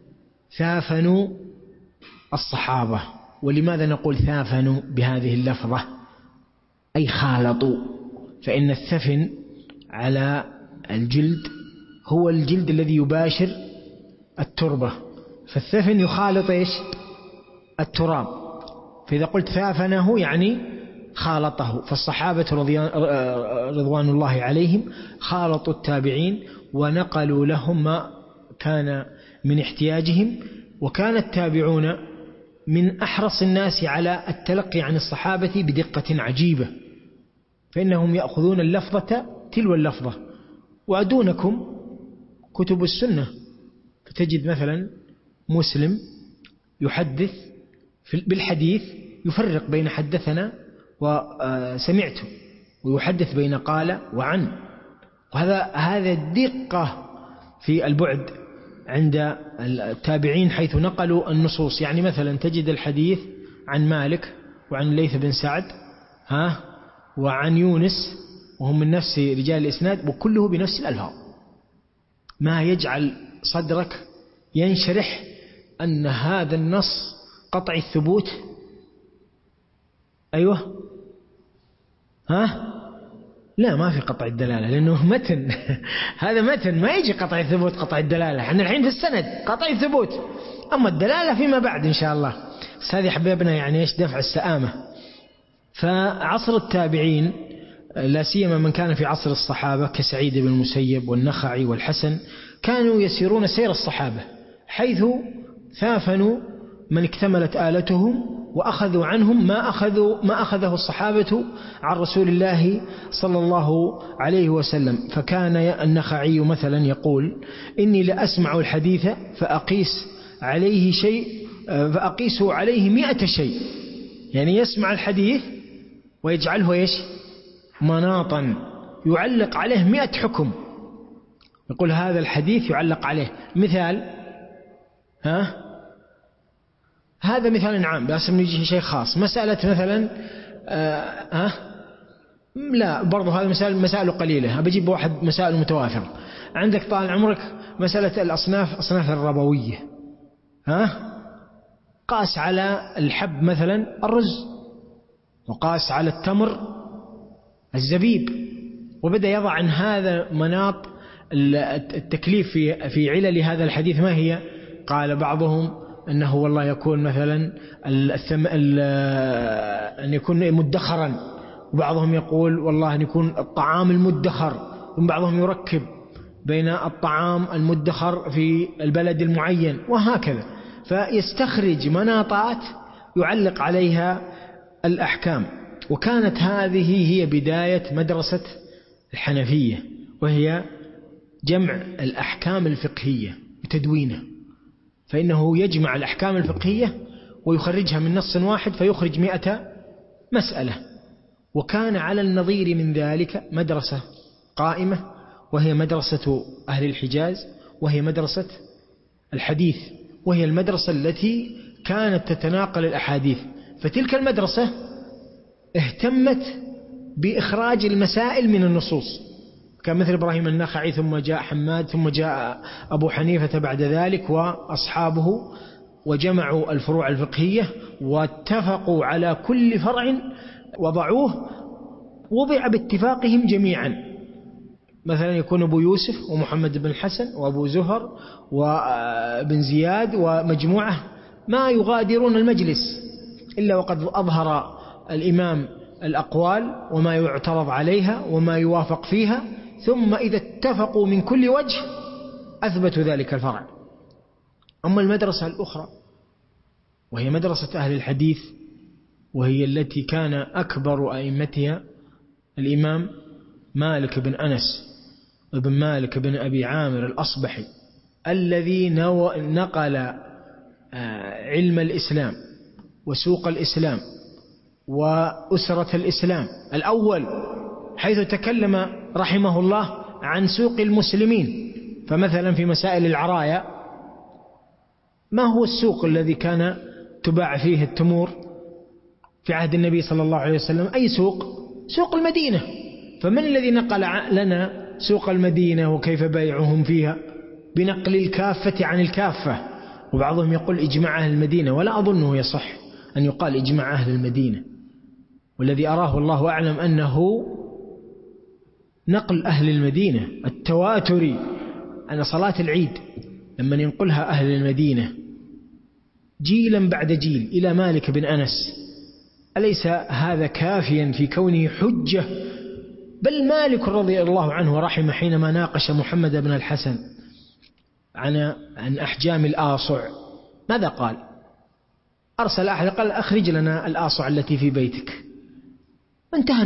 ثافنوا الصحابة. ولماذا نقول ثافنوا بهذه اللفظة؟ أي خالطوا، فإن الثفن على الجلد هو الجلد الذي يباشر التربة، فالثفن يخالط إيش؟ التراب. فإذا قلت ثافنه يعني خالطه. فالصحابة رضوان الله عليهم خالطوا التابعين ونقلوا لهم ما كان من احتياجهم، وكان التابعون من أحرص الناس على التلقي عن الصحابة بدقة عجيبة، فإنهم يأخذون اللفظة تلو اللفظة. وأدونكم كتب السنة، فتجد مثلا مسلم يحدث بالحديث يفرق بين حدثنا وسمعت، ويحدث بين قال وعن، وهذا الدقة في البعد عند التابعين حيث نقلوا النصوص. يعني مثلا تجد الحديث عن مالك وعن الليث بن سعد وعن يونس، وهم من نفس رجال الإسناد، وكله بنفس الألفاظ، ما يجعل صدرك ينشرح أن هذا النص قطع الثبوت. أيوه لا، ما في قطع الدلالة، لأنه متن هذا متن، ما يجي قطع الثبوت قطع الدلالة. احنا الحين في السند قطع الثبوت، أما الدلالة فيما بعد إن شاء الله. بس هذه حبيبنا يعني إيش دفع السآمة. فعصر التابعين لا سيما من كان في عصر الصحابة كسعيد بن المسيب والنخعي والحسن، كانوا يسيرون سير الصحابة، حيث ثافنوا من اكتملت آلتهم وأخذوا عنهم ما أخذه الصحابة عن رسول الله صلى الله عليه وسلم. فكان النخعي مثلا يقول: إني لأسمع الحديث فأقيس عليه 100 شيء. يعني يسمع الحديث ويجعله إيش؟ مناطا، يعلق عليه 100 حكم، يقول هذا الحديث يعلق عليه. مثال هذا مثال عام، بس نجي شيء خاص. مسألة مثلا لا، برضو هذا مسائل قليلة، بجيب واحد مسائل متوافرة. عندك طال عمرك مسألة الأصناف الربوية، قاس على الحب مثلا الرز، وقاس على التمر الزبيب، وبدأ يضع عن هذا مناط التكليف في علل هذا الحديث. ما هي؟ قال بعضهم أنه والله يكون مثلا أن يكون مدخرا، وبعضهم يقول والله أن يكون الطعام المدخر، وبعضهم يركب بين الطعام المدخر في البلد المعين، وهكذا. فيستخرج مناطات يعلق عليها الأحكام. وكانت هذه هي بداية مدرسة الحنفية، وهي جمع الأحكام الفقهية وتدوينها، فإنه يجمع الأحكام الفقهية ويخرجها من نص واحد فيخرج 100 مسألة. وكان على النظير من ذلك مدرسة قائمة، وهي مدرسة أهل الحجاز، وهي مدرسة الحديث، وهي المدرسة التي كانت تتناقل الأحاديث. فتلك المدرسة اهتمت بإخراج المسائل من النصوص، كان مثل إبراهيم النخعي، ثم جاء حماد، ثم جاء أبو حنيفة بعد ذلك وأصحابه، وجمعوا الفروع الفقهية واتفقوا على كل فرع وضعوه، وضع باتفاقهم جميعا. مثلا يكون أبو يوسف ومحمد بن الحسن وأبو زهر وابن زياد ومجموعة ما يغادرون المجلس إلا وقد أظهر الإمام الأقوال وما يعترض عليها وما يوافق فيها، ثم إذا اتفقوا من كل وجه أثبتوا ذلك الفرع. أما المدرسة الأخرى وهي مدرسة أهل الحديث، وهي التي كان أكبر أئمتها الإمام مالك بن أنس بن مالك بن أبي عامر الأصبحي، الذي نقل علم الإسلام وسوق الإسلام وأسرة الإسلام الأول، حيث تكلم رحمه الله عن سوق المسلمين. فمثلا في مسائل العرايا، ما هو السوق الذي كان تباع فيه التمور في عهد النبي صلى الله عليه وسلم؟ أي سوق؟ سوق المدينة. فمن الذي نقل لنا سوق المدينة وكيف بيعهم فيها؟ بنقل الكافة عن الكافة. وبعضهم يقول إجماع أهل المدينة، ولا أظنه يصح أن يقال إجماع أهل المدينة، والذي أراه الله أعلم أنه نقل أهل المدينة التواتري، أن صلاة العيد لما ينقلها أهل المدينة جيلا بعد جيل إلى مالك بن أنس، أليس هذا كافيا في كونه حجة؟ بل مالك رضي الله عنه ورحمه حينما ناقش محمد بن الحسن عن أحجام الآصع، ماذا قال؟ أرسل أحد قال أخرج لنا الآصع التي في بيتك. انتهى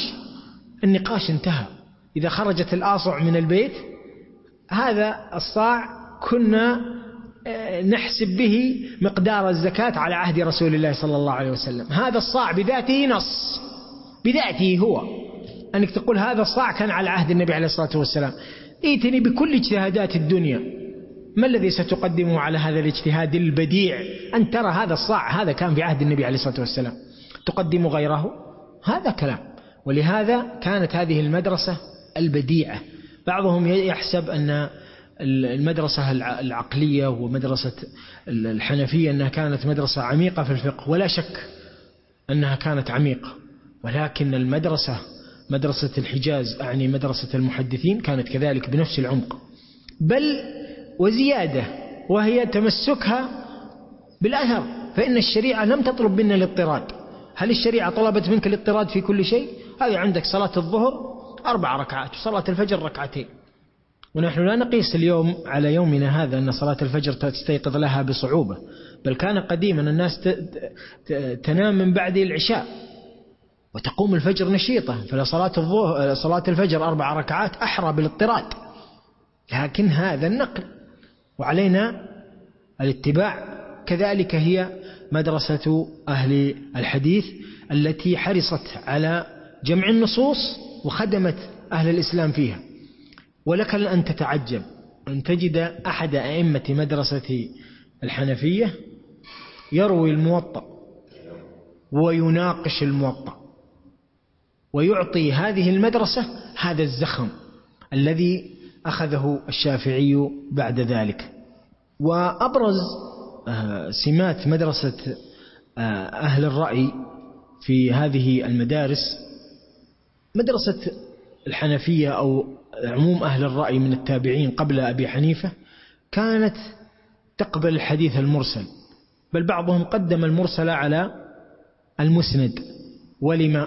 النقاش انتهى. إذا خرجت الآصع من البيت، هذا الصاع كنا نحسب به مقدار الزكاة على عهد رسول الله صلى الله عليه وسلم. هذا الصاع بذاته نص، بذاته هو أنك تقول هذا الصاع كان على عهد النبي عليه الصلاة والسلام. ائتني بكل اجتهادات الدنيا، ما الذي ستقدمه على هذا الاجتهاد البديع؟ أن ترى هذا الصاع هذا كان في عهد النبي عليه الصلاة والسلام، تقدم غيره؟ هذا كلام. ولهذا كانت هذه المدرسة البديعة. بعضهم يحسب أن المدرسة العقلية ومدرسة الحنفية أنها كانت مدرسة عميقة في الفقه، ولا شك أنها كانت عميقة، ولكن المدرسة مدرسة الحجاز، أعني مدرسة المحدثين، كانت كذلك بنفس العمق، بل وزيادة، وهي تمسكها بالأثر. فإن الشريعة لم تطلب منا الاضطراد. هل الشريعة طلبت منك الاضطراد في كل شيء؟ هذه عندك صلاة الظهر 4 ركعات وصلاة الفجر 2 ركعات، ونحن لا نقيس اليوم على يومنا هذا أن صلاة الفجر تستيقظ لها بصعوبة، بل كان قديما الناس تنام من بعد العشاء وتقوم الفجر نشيطة، فلا صلاة الفجر 4 ركعات أحرى بالاضطراد. لكن هذا النقل وعلينا الاتباع. كذلك هي مدرسة أهل الحديث التي حرصت على جمع النصوص وخدمت أهل الإسلام فيها. ولك أن تتعجب أن تجد أحد أئمة مدرسة الحنفية يروي الموطأ ويناقش الموطأ، ويعطي هذه المدرسة هذا الزخم الذي أخذه الشافعي بعد ذلك. وأبرز سمات مدرسة أهل الرأي في هذه المدارس مدرسة الحنفية أو عموم أهل الرأي من التابعين قبل أبي حنيفة كانت تقبل الحديث المرسل، بل بعضهم قدم المرسل على المسند. ولما؟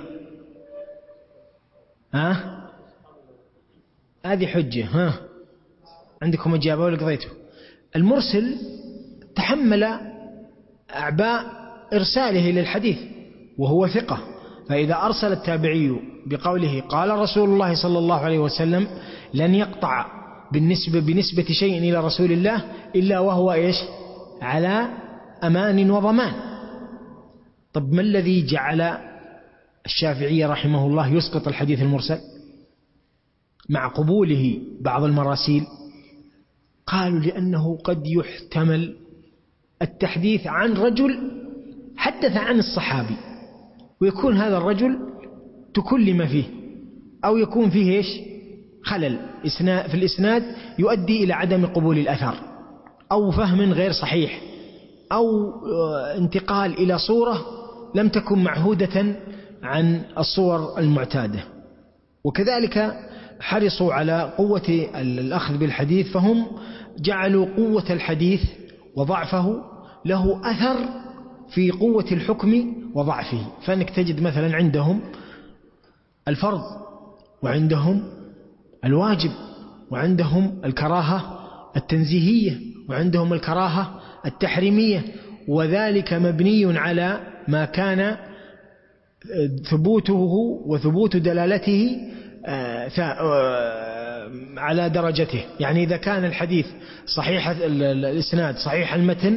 هذه حجة. عندكم إجابة ولا قضيته؟ المرسل تحمل أعباء إرساله للحديث وهو ثقة، فإذا أرسل التابعي بقوله قال رسول الله صلى الله عليه وسلم لن يقطع بنسبة شيء إلى رسول الله إلا وهو إيش؟ على أمان وضمان. طب ما الذي جعل الشافعي رحمه الله يسقط الحديث المرسل مع قبوله بعض المراسيل؟ قالوا لأنه قد يحتمل التحديث عن رجل حدث عن الصحابي، ويكون هذا الرجل تكلم فيه، أو يكون فيه إيش؟ خلل في الإسناد يؤدي إلى عدم قبول الأثر، أو فهم غير صحيح، أو انتقال إلى صورة لم تكن معهودة عن الصور المعتادة. وكذلك حرصوا على قوة الأخذ بالحديث، فهم جعلوا قوة الحديث وضعفه له أثر في قوة الحكم وضعفه. فأنك تجد مثلا عندهم الفرض، وعندهم الواجب، وعندهم الكراهة التنزيهية، وعندهم الكراهة التحريمية، وذلك مبني على ما كان ثبوته وثبوت دلالته على درجته. يعني إذا كان الحديث صحيح الإسناد صحيح المتن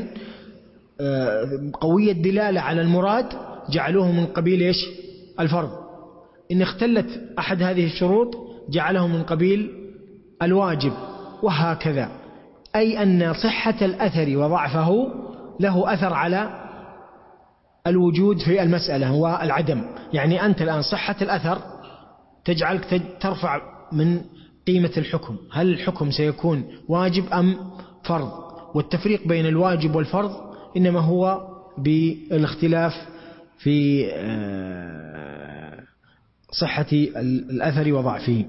قوية الدلالة على المراد جعلوه من قبيل إيش؟ الفرض. إن اختلت أحد هذه الشروط جعله من قبيل الواجب، وهكذا. أي أن صحة الأثر وضعفه له أثر على الوجود في المسألة والعدم. يعني أنت الآن صحة الأثر تجعلك ترفع من قيمة الحكم، هل الحكم سيكون واجب أم فرض؟ والتفريق بين الواجب والفرض إنما هو بالاختلاف في صحة الأثر وضعفه.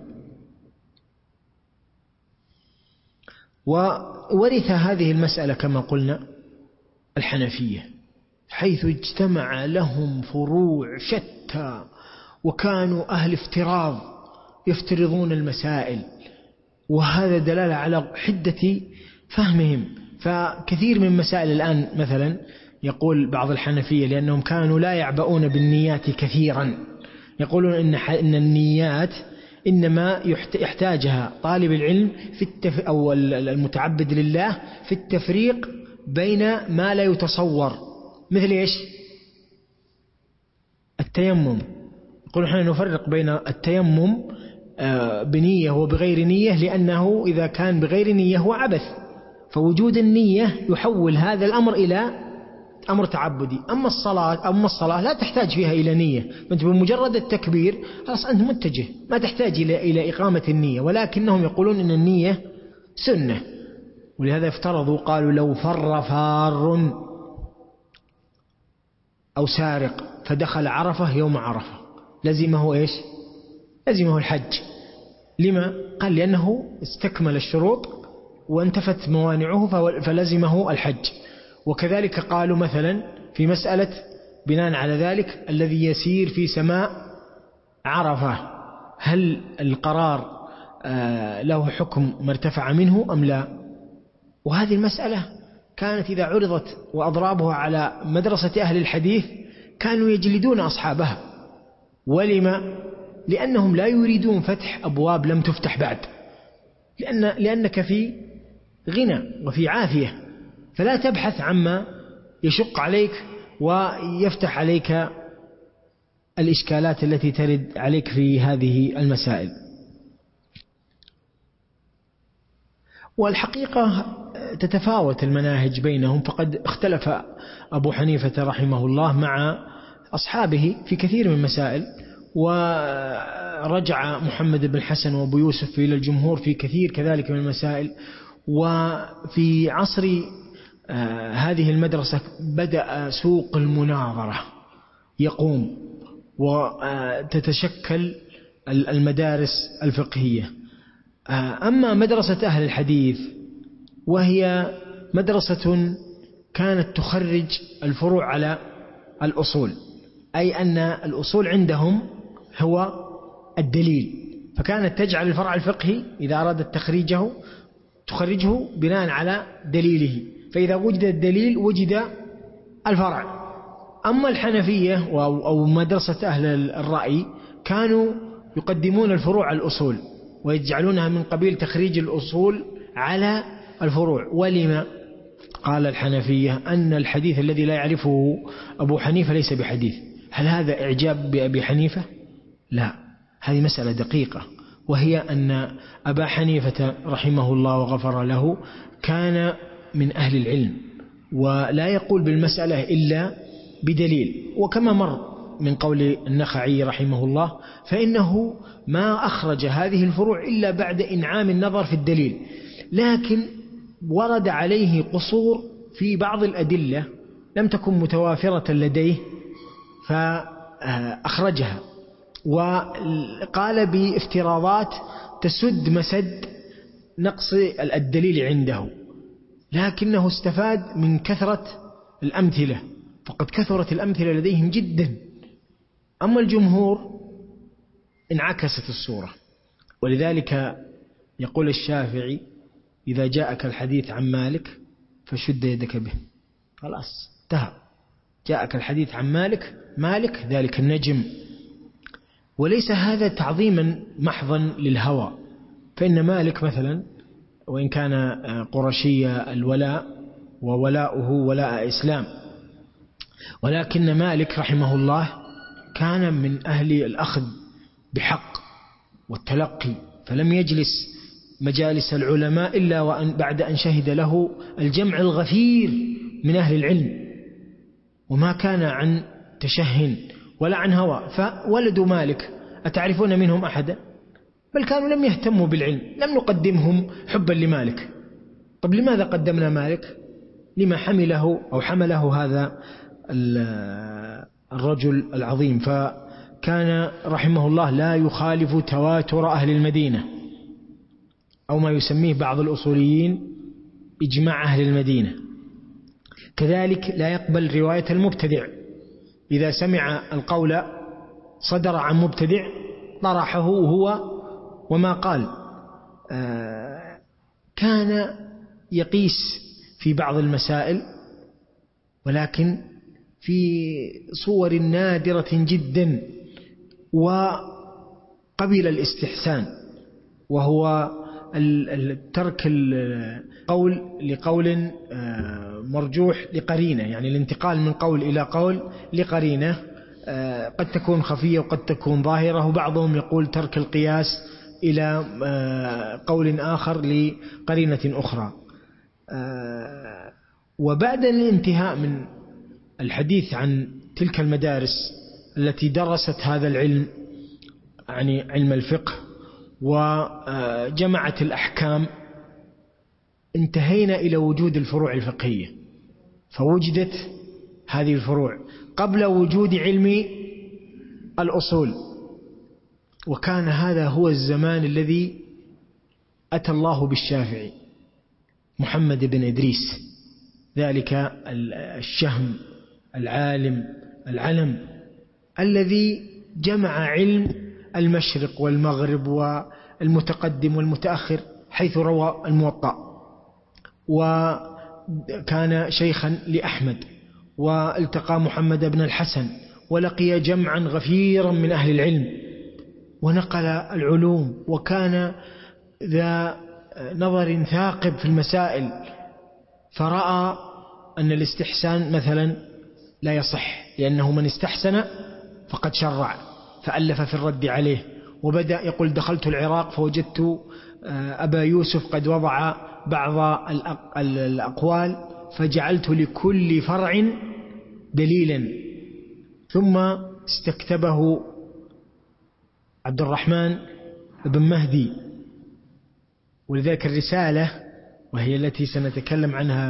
وورث هذه المسألة كما قلنا الحنفية، حيث اجتمع لهم فروع شتى، وكانوا أهل افتراض يفترضون المسائل، وهذا دلالة على حدة فهمهم. فكثير من مسائل الآن مثلا يقول بعض الحنفية لأنهم كانوا لا يعبؤون بالنيات كثيرا، يقولون إن النيات إنما يحتاجها طالب العلم أو المتعبد لله في التفريق بين ما لا يتصور، مثل إيش؟ التيمم. يقولون نحن نفرق بين التيمم بنية وبغير نية، لأنه إذا كان بغير نية هو عبث، فوجود النية يحول هذا الأمر إلى أمر تعبدي. أما الصلاة لا تحتاج فيها إلى نية، أنت بمجرد التكبير خلاص أنت متجه، ما تحتاج إلى إقامة النية. ولكنهم يقولون إن النية سنة، ولهذا افترضوا قالوا لو فر فار أو سارق فدخل عرفة يوم عرفة لزمه إيش؟ لزمه الحج. لما؟ قال لأنه استكمل الشروط وانتفت موانعه فلزمه الحج. وكذلك قالوا مثلا في مسألة بناء على ذلك الذي يسير في سماء عرفة، هل القرار له حكم ما ارتفع منه أم لا؟ وهذه المسألة كانت إذا عرضت وأضرابها على مدرسة أهل الحديث كانوا يجلدون أصحابها. ولما؟ لأنهم لا يريدون فتح أبواب لم تفتح بعد، لأنك في غنى وفي عافية، فلا تبحث عما يشق عليك ويفتح عليك الإشكالات التي ترد عليك في هذه المسائل. والحقيقة تتفاوت المناهج بينهم، فقد اختلف أبو حنيفة رحمه الله مع أصحابه في كثير من مسائل، ورجع محمد بن الحسن وأبو يوسف إلى الجمهور في كثير كذلك من المسائل. وفي عصر هذه المدرسة بدأ سوق المناظرة يقوم، وتتشكل المدارس الفقهية. أما مدرسة أهل الحديث وهي مدرسة كانت تخرج الفروع على الأصول، أي أن الأصول عندهم هو الدليل، فكانت تجعل الفرع الفقهي إذا أرادت تخرجه بناء على دليله، فإذا وجد الدليل وجد الفرع. أما الحنفية أو مدرسة أهل الرأي كانوا يقدمون الفروع على الأصول ويجعلونها من قبيل تخريج الأصول على الفروع. ولما؟ قال الحنفية أن الحديث الذي لا يعرفه أبو حنيفة ليس بحديث. هل هذا إعجاب بأبي حنيفة؟ لا، هذه مسألة دقيقة، وهي أن أبا حنيفة رحمه الله وغفر له كان من أهل العلم، ولا يقول بالمسألة إلا بدليل. وكما مر من قول النخعي رحمه الله فإنه ما أخرج هذه الفروع إلا بعد إنعام النظر في الدليل، لكن ورد عليه قصور في بعض الأدلة لم تكن متوافرة لديه فأخرجها، وقال بافتراضات تسد مسد نقص الدليل عنده، لكنه استفاد من كثرة الأمثلة فقد كثرت الأمثلة لديهم جدا. أما الجمهور انعكست الصورة. ولذلك يقول الشافعي: إذا جاءك الحديث عن مالك فشد يدك به. خلاص انتهى، جاءك الحديث عن مالك ذلك النجم. وليس هذا تعظيما محضا للهوى، فإن مالك مثلا وإن كان قرشي الولاء وولاؤه ولاء إسلام، ولكن مالك رحمه الله كان من أهل الأخذ بحق والتلقي، فلم يجلس مجالس العلماء إلا بعد أن شهد له الجمع الغفير من أهل العلم، وما كان عن تشهن ولا عن هوى. فولدوا مالك أتعرفون منهم أحدا؟ بل كانوا لم يهتموا بالعلم، لم نقدمهم حبا لمالك. طب لماذا قدمنا مالك؟ لما حمله هذا الرجل العظيم. فكان رحمه الله لا يخالف تواتر أهل المدينة، أو ما يسميه بعض الأصوليين إجماع أهل المدينة. كذلك لا يقبل رواية المبتدع، إذا سمع القول صدر عن مبتدع طرحه هو وما قال. كان يقيس في بعض المسائل، ولكن في صور نادرة جدا، وقبل الاستحسان، وهو ترك القول لقول مرجوح لقرينة، يعني الانتقال من قول إلى قول لقرينة قد تكون خفية وقد تكون ظاهرة. وبعضهم يقول ترك القياس إلى قول آخر لقرينة أخرى. وبعد الانتهاء من الحديث عن تلك المدارس التي درست هذا العلم، يعني علم الفقه، وجمعت الأحكام، انتهينا إلى وجود الفروع الفقهية. فوجدت هذه الفروع قبل وجود علم الأصول، وكان هذا هو الزمان الذي أتى الله بالشافعي محمد بن إدريس، ذلك الشهم العالم العلم الذي جمع علم المشرق والمغرب والمتقدم والمتأخر، حيث روى الموطأ، وكان شيخا لأحمد، والتقى محمد بن الحسن، ولقي جمعا غفيرا من أهل العلم، ونقل العلوم، وكان ذا نظر ثاقب في المسائل. فرأى أن الاستحسان مثلا لا يصح، لأنه من استحسن فقد شرع، فألف في الرد عليه. وبدأ يقول: دخلت العراق فوجدت أبا يوسف قد وضع بعض الأقوال، فجعلت لكل فرع دليلا. ثم استكتبه عبد الرحمن بن مهدي، ولذلك الرسالة، وهي التي سنتكلم عنها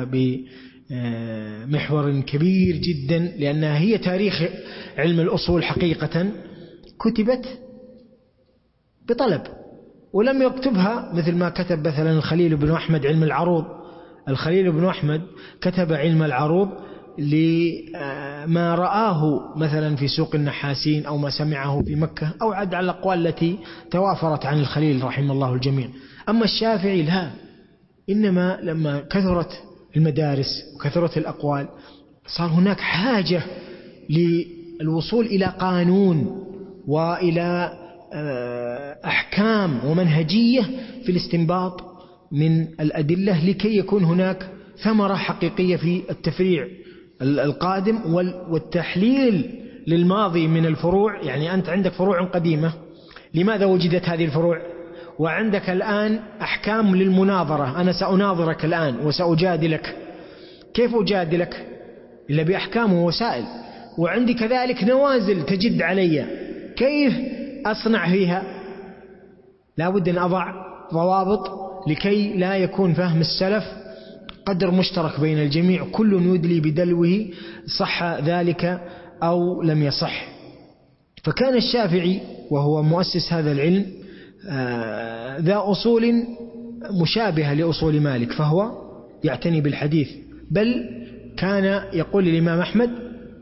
بمحور كبير جدا، لأنها هي تاريخ علم الأصول حقيقة، كتبت بطلب، ولم يكتبها مثل ما كتب مثلا الخليل بن أحمد علم العروض. الخليل بن أحمد كتب علم العروض لما رآه مثلا في سوق النحاسين، أو ما سمعه في مكة، أو عد على الأقوال التي توافرت عن الخليل رحمه الله الجميع. أما الشافعي لا، إنما لما كثرت المدارس وكثرت الأقوال صار هناك حاجة للوصول إلى قانون وإلى أحكام ومنهجية في الاستنباط من الأدلة، لكي يكون هناك ثمرة حقيقية في التفريع القادم والتحليل للماضي من الفروع. يعني أنت عندك فروع قديمة، لماذا وجدت هذه الفروع؟ وعندك الآن أحكام للمناظرة، أنا سأناظرك الآن وسأجادلك. كيف أجادلك؟ إلا بأحكام ووسائل. وعندي كذلك نوازل تجد علي، كيف أصنع فيها؟ لا بد أن أضع ضوابط لكي لا يكون فهم السلف قدر مشترك بين الجميع، كل يدلي بدلوه، صح ذلك أو لم يصح. فكان الشافعي وهو مؤسس هذا العلم ذا أصول مشابهة لأصول مالك، فهو يعتني بالحديث، بل كان يقول الإمام أحمد: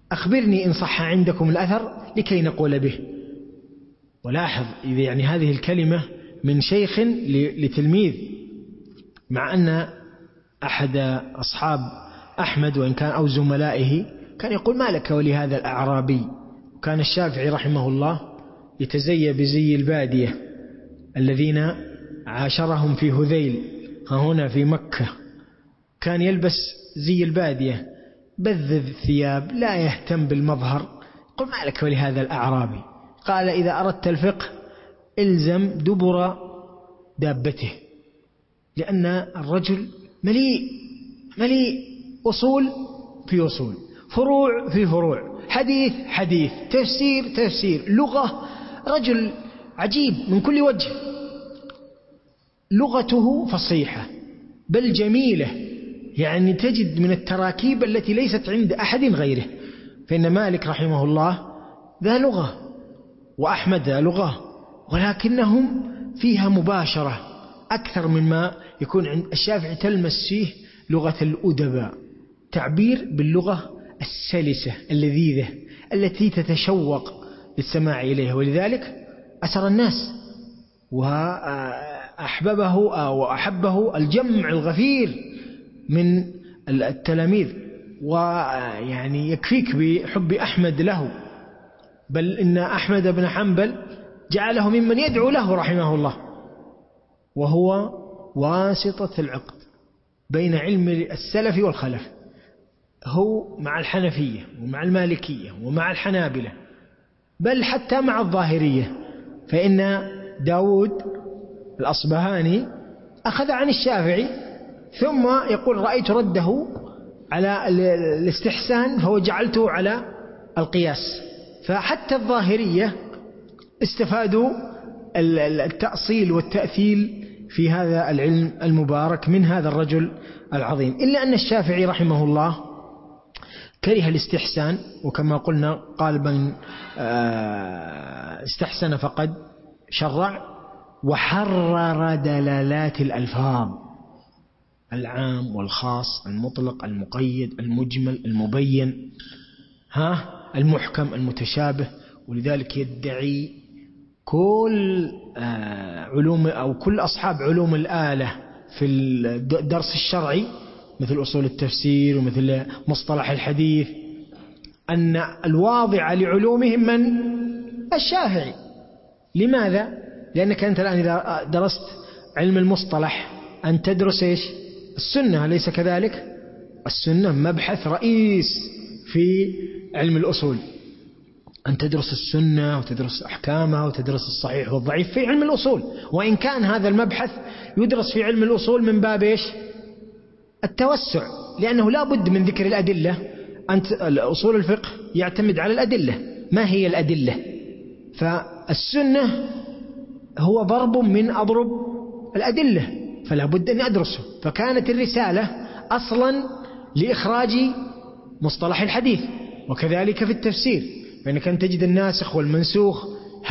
أخبرني إن صح عندكم الأثر لكي نقول به. ولاحظ إذا يعني هذه الكلمة من شيخ لتلميذ، مع أن أحد أصحاب أحمد وإن كان أو زملائه كان يقول ما لك ولهذا الأعرابي. وكان الشافعي رحمه الله يتزي بزي البادية الذين عاشرهم في هذيل هنا في مكة، كان يلبس زي البادية بذذ الثياب لا يهتم بالمظهر. قل ما لك ولهذا الأعرابي؟ قال إذا أردت الفقه إلزم دبر دابته، لأن الرجل مليء أصول في أصول، فروع في فروع، حديث، تفسير، لغة، رجل عجيب من كل وجه، لغته فصيحة بل جميلة، يعني تجد من التراكيب التي ليست عند أحد غيره. فإن مالك رحمه الله ذا لغة وأحمد ذا لغة، ولكنهم فيها مباشرة أكثر مما يكون عند الشافعي. تلمس فيه لغة الأدباء، تعبير باللغة السلسة اللذيذة التي تتشوق للسماع إليها، ولذلك أسر الناس وأحبه الجمع الغفير من التلاميذ. ويعني يكفيك بحب أحمد له، بل إن أحمد بن حنبل جعله ممن يدعو له رحمه الله، وهو واسطة العقد بين علم السلف والخلف، هو مع الحنفية ومع المالكية ومع الحنابلة، بل حتى مع الظاهرية. فإن داود الأصبهاني أخذ عن الشافعي، ثم يقول رأيت رده على الاستحسان فهو جعلته على القياس. فحتى الظاهرية استفادوا التأصيل والتأثيل في هذا العلم المبارك من هذا الرجل العظيم. إلا أن الشافعي رحمه الله كره الاستحسان، وكما قلنا قال من استحسن فقد شرع، وحرر دلالات الألفاظ، العام والخاص، المطلق المقيد المجمل المبين، المحكم المتشابه. ولذلك يدعي كل علوم أو كل أصحاب علوم الآلة في الدرس الشرعي مثل أصول التفسير ومثل مصطلح الحديث أن الواضع لعلومهم من؟ الشافعي. لماذا؟ لأنك أنت الآن إذا درست علم المصطلح أن تدرس إيش؟ السنة، أليس كذلك؟ السنة مبحث رئيس في علم الأصول، أن تدرس السنة وتدرس أحكامها وتدرس الصحيح والضعيف في علم الأصول. وإن كان هذا المبحث يدرس في علم الأصول من باب إيش؟ التوسع، لأنه لا بد من ذكر الأدلة. أنت الأصول الفقه يعتمد على الأدلة. ما هي الأدلة؟ فالسنة هو ضرب من أضرب الأدلة، فلا بد أن أدرسه. فكانت الرسالة أصلا لإخراج مصطلح الحديث، وكذلك في التفسير، فإنك أن تجد الناسخ والمنسوخ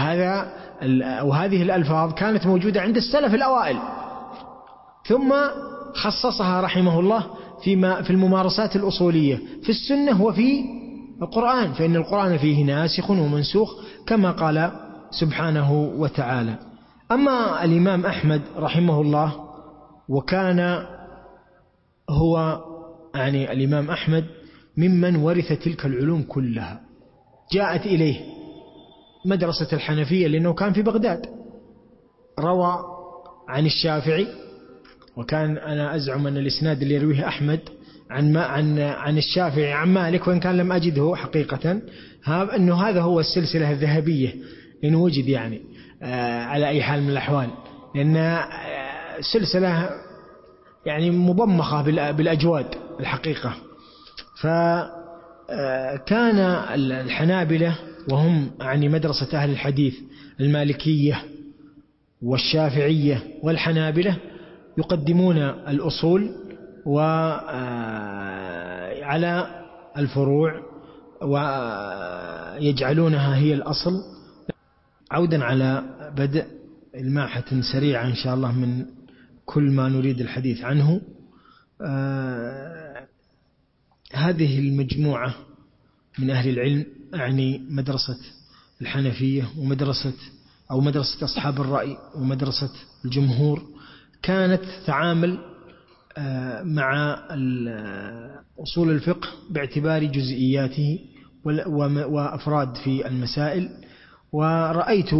وهذه الألفاظ كانت موجودة عند السلف الأوائل، ثم خصصها رحمه الله في الممارسات الأصولية في السنة وفي القرآن، فإن القرآن فيه ناسخ ومنسوخ كما قال سبحانه وتعالى. أما الإمام أحمد رحمه الله، وكان هو يعني الإمام أحمد ممن ورث تلك العلوم كلها، جاءت إليه مدرسة الحنفية لأنه كان في بغداد، روى عن الشافعي، وكان أنا أزعم أن الإسناد اللي يرويه أحمد عن الشافعي عن مالك، وإن كان لم أجده حقيقة، أنه هذا هو السلسلة الذهبية إن وجد، يعني على أي حال من الأحوال، لأن سلسلة يعني مضمخة بالأجواد الحقيقة. فكان الحنابلة وهم يعني مدرسة أهل الحديث المالكية والشافعية والحنابلة يقدمون الأصول وعلى الفروع ويجعلونها هي الأصل. عودا على بدء الماحة سريعة إن شاء الله من كل ما نريد الحديث عنه. هذه المجموعة من أهل العلم، أعني مدرسة الحنفية مدرسة أصحاب الرأي ومدرسة الجمهور، كانت تتعامل مع أصول الفقه باعتبار جزئياته وأفراد في المسائل. ورأيت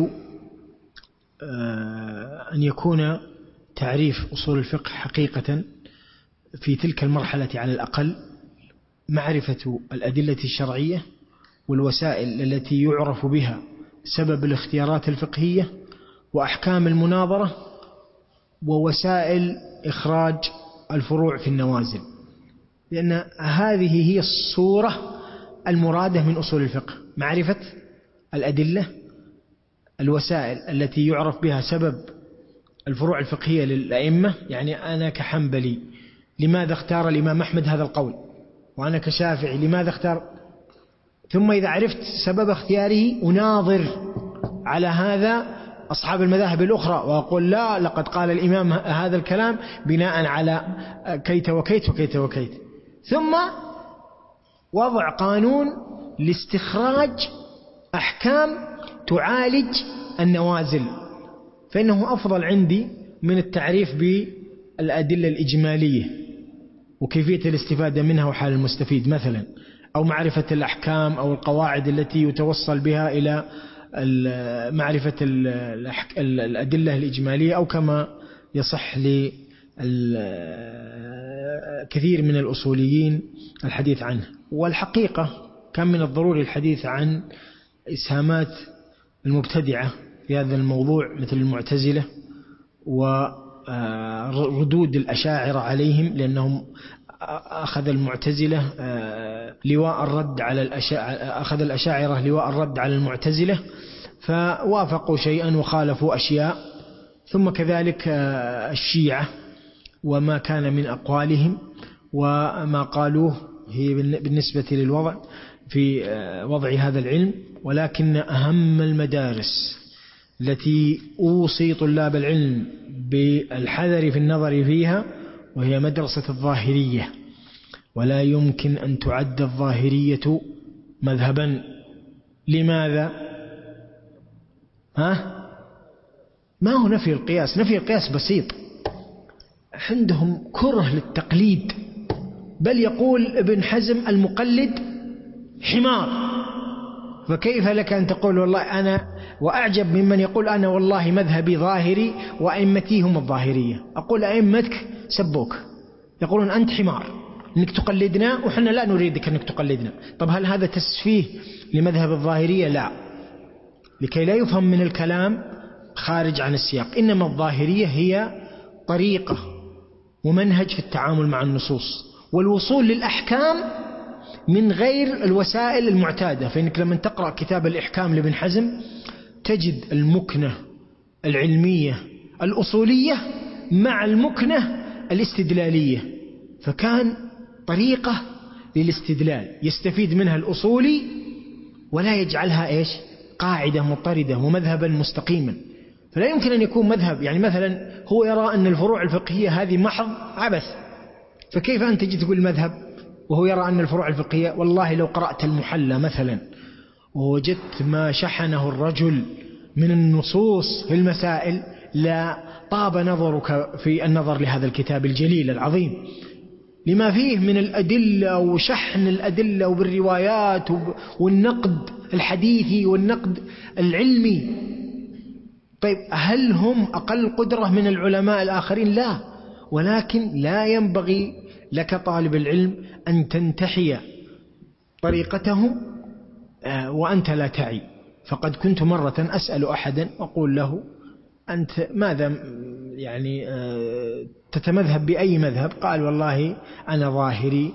أن يكون تعريف أصول الفقه حقيقة في تلك المرحلة على الأقل معرفة الأدلة الشرعية والوسائل التي يعرف بها سبب الاختيارات الفقهية وأحكام المناظرة ووسائل إخراج الفروع في النوازل، لأن هذه هي الصورة المرادة من أصول الفقه: معرفة الأدلة، الوسائل التي يعرف بها سبب الفروع الفقهية للأئمة. يعني أنا كحنبلي لماذا اختار الإمام أحمد هذا القول، وأنا كشافعي لماذا اختار، ثم إذا عرفت سبب اختياره أناظر على هذا أصحاب المذاهب الأخرى وأقول لا، لقد قال الإمام هذا الكلام بناء على كيت وكيت وكيت وكيت، ثم وضع قانون لاستخراج أحكام تعالج النوازل. فإنه أفضل عندي من التعريف بالأدلة الإجمالية وكيفية الاستفادة منها وحال المستفيد مثلا، أو معرفة الأحكام أو القواعد التي يتوصل بها إلى معرفة الأدلة الإجمالية، أو كما يصح لكثير من الأصوليين الحديث عنه. والحقيقة كان من الضروري الحديث عن إسهامات المبتدعة في هذا الموضوع مثل المعتزلة وردود الأشاعرة عليهم، لأنهم أخذ المعتزلة لواء الرد على أخذ الأشاعرة لواء الرد على المعتزلة، فوافقوا شيئا وخالفوا أشياء. ثم كذلك الشيعة وما كان من أقوالهم وما قالوه هي بالنسبة للوضع في وضع هذا العلم. ولكن أهم المدارس التي أوصي طلاب العلم بالحذر في النظر فيها وهي مدرسة الظاهرية، ولا يمكن أن تعد الظاهرية مذهبا. لماذا؟ ما هو نفي القياس، نفي القياس بسيط، عندهم كره للتقليد، بل يقول ابن حزم المقلد حمار. فكيف لك أن تقول والله أنا، وأعجب ممن يقول أنا والله مذهبي ظاهري وأئمتي هم الظاهرية. أقول أئمتك سبوك، يقولون أنت حمار أنك تقلدنا وحنا لا نريدك أنك تقلدنا. طب هل هذا تسفيه لمذهب الظاهرية؟ لا، لكي لا يفهم من الكلام خارج عن السياق. إنما الظاهرية هي طريقة ومنهج في التعامل مع النصوص والوصول للأحكام من غير الوسائل المعتادة. فإنك لما تقرأ كتاب الإحكام لابن حزم تجد المكنة العلمية الأصولية مع المكنة الاستدلالية، فكان طريقة للاستدلال يستفيد منها الأصولي ولا يجعلها قاعدة مضطردة ومذهبا مستقيما. فلا يمكن أن يكون مذهب، يعني مثلا هو يرى أن الفروع الفقهية هذه محض عبث، فكيف أنت تجي تقول مذهب وهو يرى أن الفروع الفقهية؟ والله لو قرأت المحلى مثلا ووجدت ما شحنه الرجل من النصوص في المسائل لا طاب نظرك في النظر لهذا الكتاب الجليل العظيم لما فيه من الأدلة وشحن الأدلة وبالروايات والنقد الحديثي والنقد العلمي. طيب هل هم أقل قدرة من العلماء الآخرين؟ لا، ولكن لا ينبغي لك طالب العلم أن تنتحي طريقته وأنت لا تعي. فقد كنت مرة أسأل أحدا أقول له أنت ماذا يعني تتمذهب بأي مذهب؟ قال والله أنا ظاهري.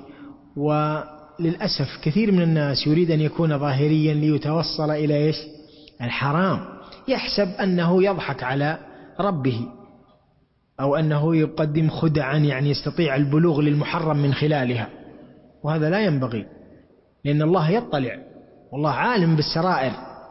وللأسف كثير من الناس يريد أن يكون ظاهريا ليتوصل إلى الحرام، يحسب أنه يضحك على ربه أو أنه يقدم خدعا يعني يستطيع البلوغ للمحرم من خلالها، وهذا لا ينبغي، لأن الله يطلع والله عالم بالسرائر.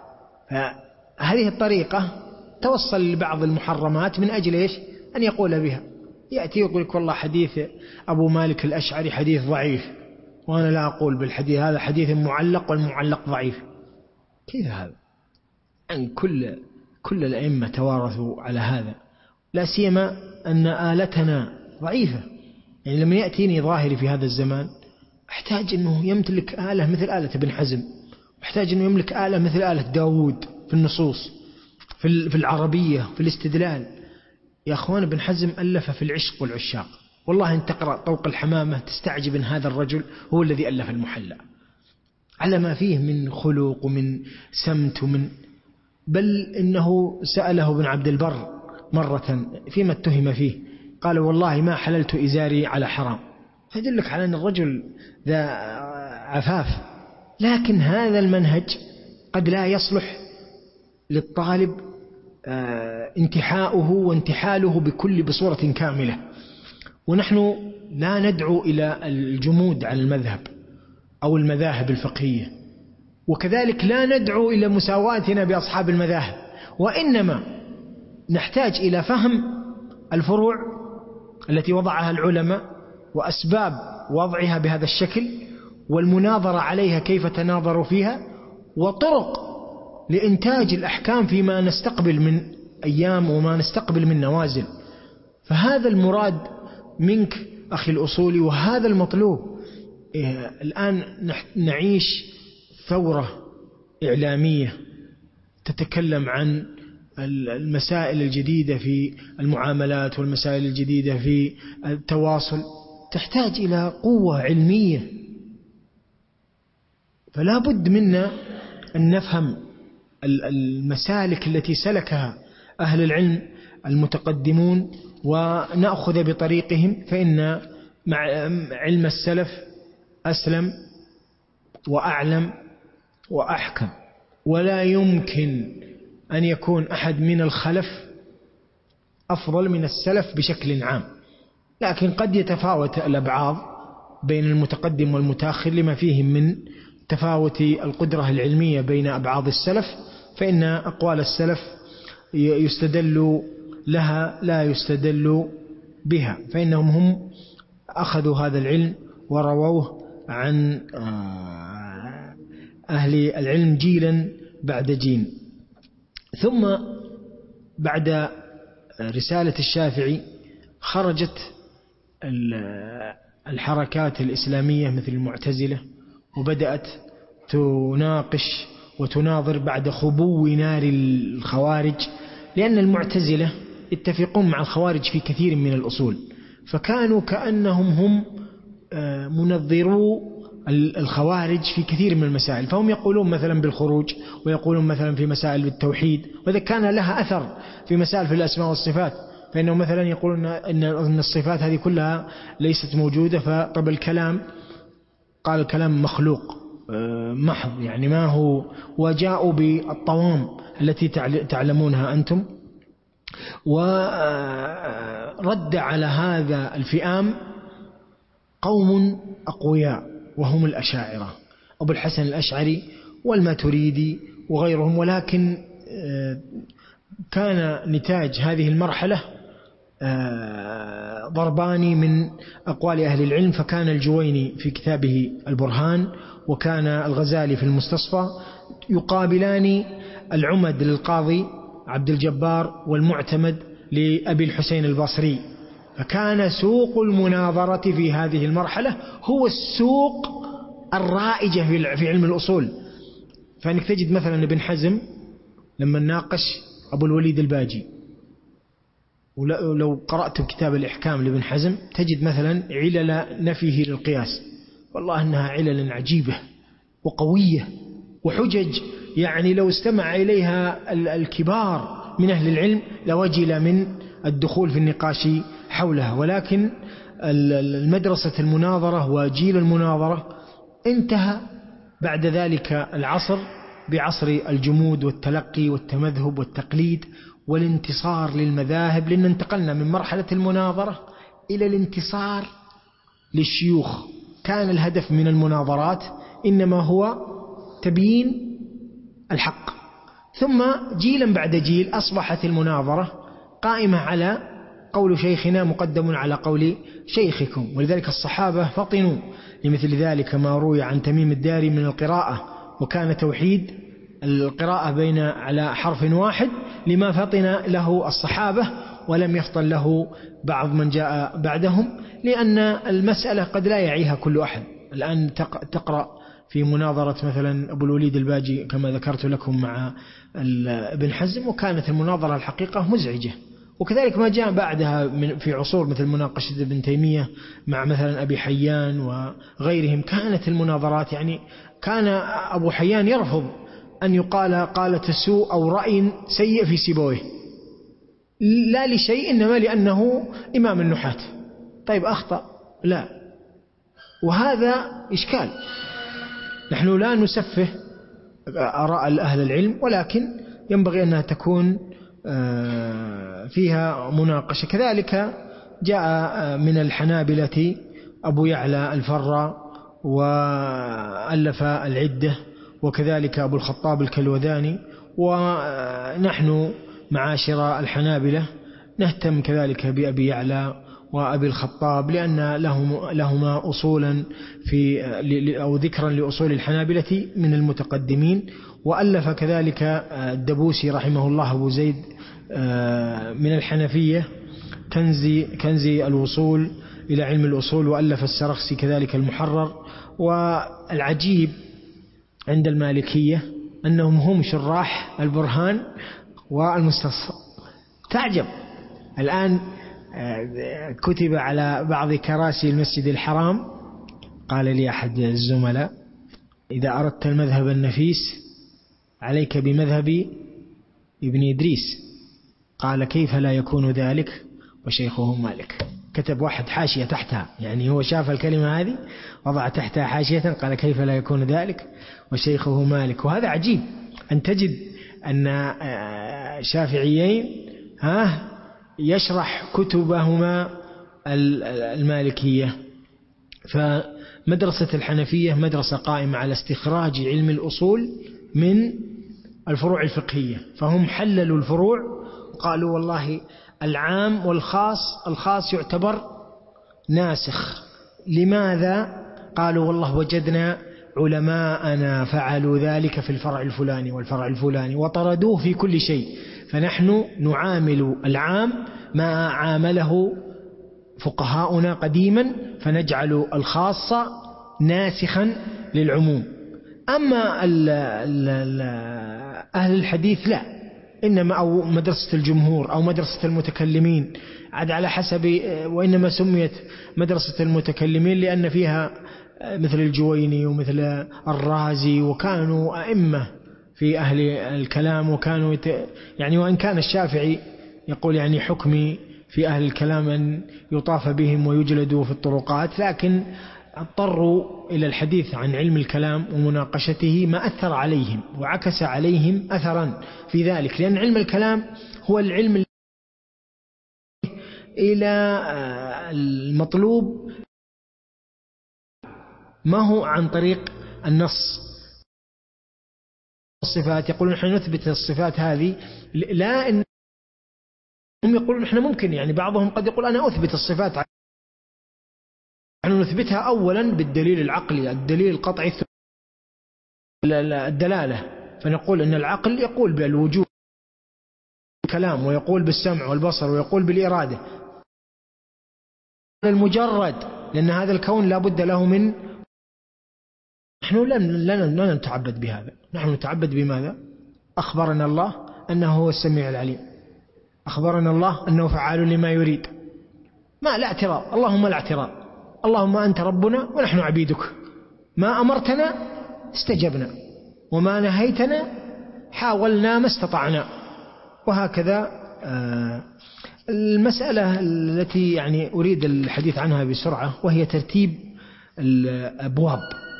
فهذه الطريقة توصل لبعض المحرمات من أجل أن يقول بها. يأتي يقول لك والله حديث أبو مالك الأشعري حديث ضعيف، وأنا لا أقول بالحديث هذا حديث معلق والمعلق ضعيف. كيف هذا؟ أن كل الأئمة توارثوا على هذا، لا سيما أن آلتنا ضعيفة. يعني لما يأتيني ظاهري في هذا الزمان أحتاج أنه يمتلك آلة مثل آلة ابن حزم، أحتاج أنه يملك آلة مثل آلة داود في النصوص، في العربية، في الاستدلال. يا أخوان ابن حزم ألف في العشق والعشاق، والله أن تقرأ طوق الحمامة تستعجب أن هذا الرجل هو الذي ألف المحلى، على ما فيه من خلق ومن سمت بل إنه سأله ابن عبد البر مرة فيما اتهم فيه، قال والله ما حللت إزاري على حرام. فيدلك على أن الرجل ذا عفاف. لكن هذا المنهج قد لا يصلح للطالب انتحاؤه وانتحاله بصورة كاملة. ونحن لا ندعو إلى الجمود على المذهب أو المذاهب الفقهية، وكذلك لا ندعو إلى مساواتنا بأصحاب المذاهب، وإنما نحتاج إلى فهم الفروع التي وضعها العلماء وأسباب وضعها بهذا الشكل، والمناظرة عليها كيف تناظروا فيها، وطرق لإنتاج الأحكام فيما نستقبل من أيام وما نستقبل من نوازل. فهذا المراد منك أخي الأصولي، وهذا المطلوب. الآن نعيش ثورة إعلامية تتكلم عن المسائل الجديدة في المعاملات والمسائل الجديدة في التواصل، تحتاج إلى قوة علمية. فلا بد منا أن نفهم المسالك التي سلكها أهل العلم المتقدمون ونأخذ بطريقهم، فإن مع علم السلف أسلم وأعلم وأحكم. ولا يمكن أن يكون أحد من الخلف أفضل من السلف بشكل عام، لكن قد يتفاوت الأبعاض بين المتقدم والمتأخر لما فيه من تفاوت القدرة العلمية بين أبعاض السلف. فإن أقوال السلف يستدل لها لا يستدل بها، فإنهم هم أخذوا هذا العلم ورووه عن أهل العلم جيلا بعد جيل. ثم بعد رسالة الشافعي خرجت الحركات الإسلامية مثل المعتزلة، وبدأت تناقش وتناظر بعد خبو نار الخوارج، لأن المعتزلة يتفقون مع الخوارج في كثير من الأصول، فكانوا كأنهم هم منظرو الخوارج في كثير من المسائل. فهم يقولون مثلا بالخروج، ويقولون مثلا في مسائل بالتوحيد، وإذا كان لها أثر في مسائل في الأسماء والصفات، فإنهم مثلا يقولون أن الصفات هذه كلها ليست موجودة، فطب الكلام قال الكلام مخلوق محض، يعني ما هو، وجاءوا بالطوام التي تعلمونها أنتم. ورد على هذا الفئام قوم أقوياء وهم الأشاعرة، أبو الحسن الأشعري والماتريدي وغيرهم. ولكن كان نتاج هذه المرحلة ضرباني من أقوال أهل العلم، فكان الجويني في كتابه البرهان، وكان الغزالي في المستصفى يقابلان العمد للقاضي عبد الجبار والمعتمد لأبي الحسين البصري. فكان سوق المناظرة في هذه المرحلة هو السوق الرائجة في علم الأصول. فإنك تجد مثلا ابن حزم لما ناقش أبو الوليد الباجي، ولو قرأت كتاب الإحكام لابن حزم تجد مثلا علل نفيه للقياس، والله أنها علل عجيبة وقوية وحجج، يعني لو استمع إليها الكبار من أهل العلم لوجل من الدخول في النقاش حولها. ولكن المدرسة المناظرة وجيل المناظرة انتهى بعد ذلك العصر بعصر الجمود والتلقي والتمذهب والتقليد والانتصار للمذاهب، لأن انتقلنا من مرحلة المناظرة إلى الانتصار للشيوخ. كان الهدف من المناظرات إنما هو تبيين الحق. ثم جيلا بعد جيل أصبحت المناظرة قائمة على قول شيخنا مقدم على قول شيخكم. ولذلك الصحابة فطنوا لمثل ذلك ما روي عن تميم الداري من القراءة، وكان توحيد القراءة بين على حرف واحد لما فطن له الصحابة ولم يفطن له بعض من جاء بعدهم، لأن المسألة قد لا يعيها كل أحد. الآن تقرأ في مناظرة مثلا أبو الوليد الباجي كما ذكرت لكم مع ابن حزم، وكانت المناظرة الحقيقة مزعجة. وكذلك ما جاء بعدها في عصور مثل مناقشة ابن تيمية مع مثلا أبي حيان وغيرهم، كانت المناظرات يعني كان أبو حيان يرفض أن يقال قالة السوء أو رأي سيء في سيبويه، لا لشيء إنما لأنه إمام النحاة. طيب أخطأ؟ لا. وهذا إشكال. نحن لا نسفه آراء أهل العلم، ولكن ينبغي أنها تكون فيها مناقشة. كذلك جاء من الحنابلة أبو يعلى الفرّ وألف العدة، وكذلك أبو الخطاب الكلوذاني. ونحن معاشر الحنابلة نهتم كذلك بأبي يعلى وأبي الخطاب، لأن لهما أصولا أو ذكرا لأصول الحنابلة من المتقدمين. وألف كذلك الدبوسي رحمه الله أبو زيد من الحنفية كنزي الوصول إلى علم الأصول، وألف السرخسي كذلك المحرر. والعجيب عند المالكية أنهم هم شراح البرهان والمستصفى. تعجب. الآن كتب على بعض كراسي المسجد الحرام، قال لي أحد الزملاء: إذا أردت المذهب النفيس عليك بمذهب ابن إدريس. قال: كيف لا يكون ذلك وشيخه مالك؟ كتب واحد حاشية تحتها، يعني هو شاف الكلمة هذه وضع تحتها حاشية قال: كيف لا يكون ذلك وشيخه مالك. وهذا عجيب أن تجد أن شافعيين يشرح كتبهما المالكية. فمدرسة الحنفية مدرسة قائمة على استخراج علم الأصول من الفروع الفقهية، فهم حللوا الفروع وقالوا والله العام والخاص، الخاص يعتبر ناسخ. لماذا؟ قالوا والله وجدنا علماءنا فعلوا ذلك في الفرع الفلاني والفرع الفلاني وطردوه في كل شيء، فنحن نعامل العام ما عامله فقهاؤنا قديما، فنجعل الخاص ناسخا للعموم. أما أهل الحديث لا، إنما أو مدرسة الجمهور أو مدرسة المتكلمين عاد على حسب، وإنما سميت مدرسة المتكلمين لأن فيها مثل الجويني ومثل الرازي، وكانوا أئمة في أهل الكلام، وكانوا يعني وإن كان الشافعي يقول يعني حكمي في أهل الكلام أن يطاف بهم ويجلدوا في الطرقات، لكن اضطروا إلى الحديث عن علم الكلام ومناقشته ما أثر عليهم وعكس عليهم أثرا في ذلك، لأن علم الكلام هو العلم إلى المطلوب ما هو عن طريق النص. الصفات يقولون نحن نثبت الصفات هذه، لا إن هم يقولون نحن ممكن، يعني بعضهم قد يقول أنا أثبت الصفات، نحن نثبتها أولا بالدليل العقلي، الدليل القطعي، الدلالة، فنقول أن العقل يقول بالوجود الكلام، ويقول بالسمع والبصر، ويقول بالإرادة المجرد، لأن هذا الكون لا بد له من. نحن لا نتعبد بهذا، نحن نتعبد بماذا؟ أخبرنا الله أنه هو السميع العليم، أخبرنا الله أنه فعال لما يريد، لا اعتراض، اللهم لا اعتراض، اللهم أنت ربنا ونحن عبيدك، ما أمرتنا استجبنا، وما نهيتنا حاولنا ما استطعنا. وهكذا المسألة التي يعني أريد الحديث عنها بسرعة، وهي ترتيب الأبواب.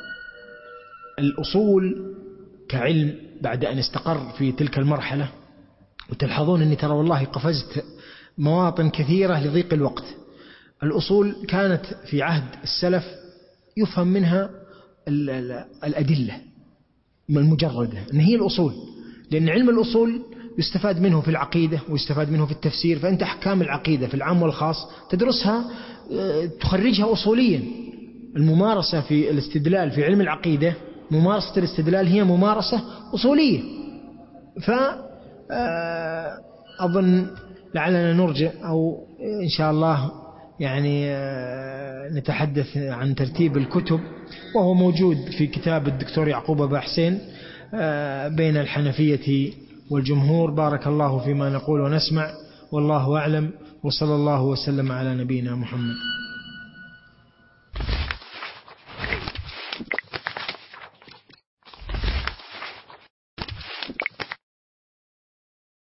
الأصول كعلم بعد أن استقر في تلك المرحلة، وتلحظون أني ترى والله قفزت مواطن كثيرة لضيق الوقت. الأصول كانت في عهد السلف يفهم منها الأدلة المجردة أن هي الأصول، لأن علم الأصول يستفاد منه في العقيدة ويستفاد منه في التفسير. فأنت أحكام العقيدة في العام والخاص تدرسها، تخرجها أصوليا. الممارسة في الاستدلال في علم العقيدة، ممارسة الاستدلال هي ممارسة أصولية. فأظن لعلنا نرجع أو إن شاء الله يعني نتحدث عن ترتيب الكتب، وهو موجود في كتاب الدكتور يعقوب أبا حسين بين الحنفية والجمهور. بارك الله فيما نقول ونسمع، والله أعلم، وصلى الله وسلم على نبينا محمد.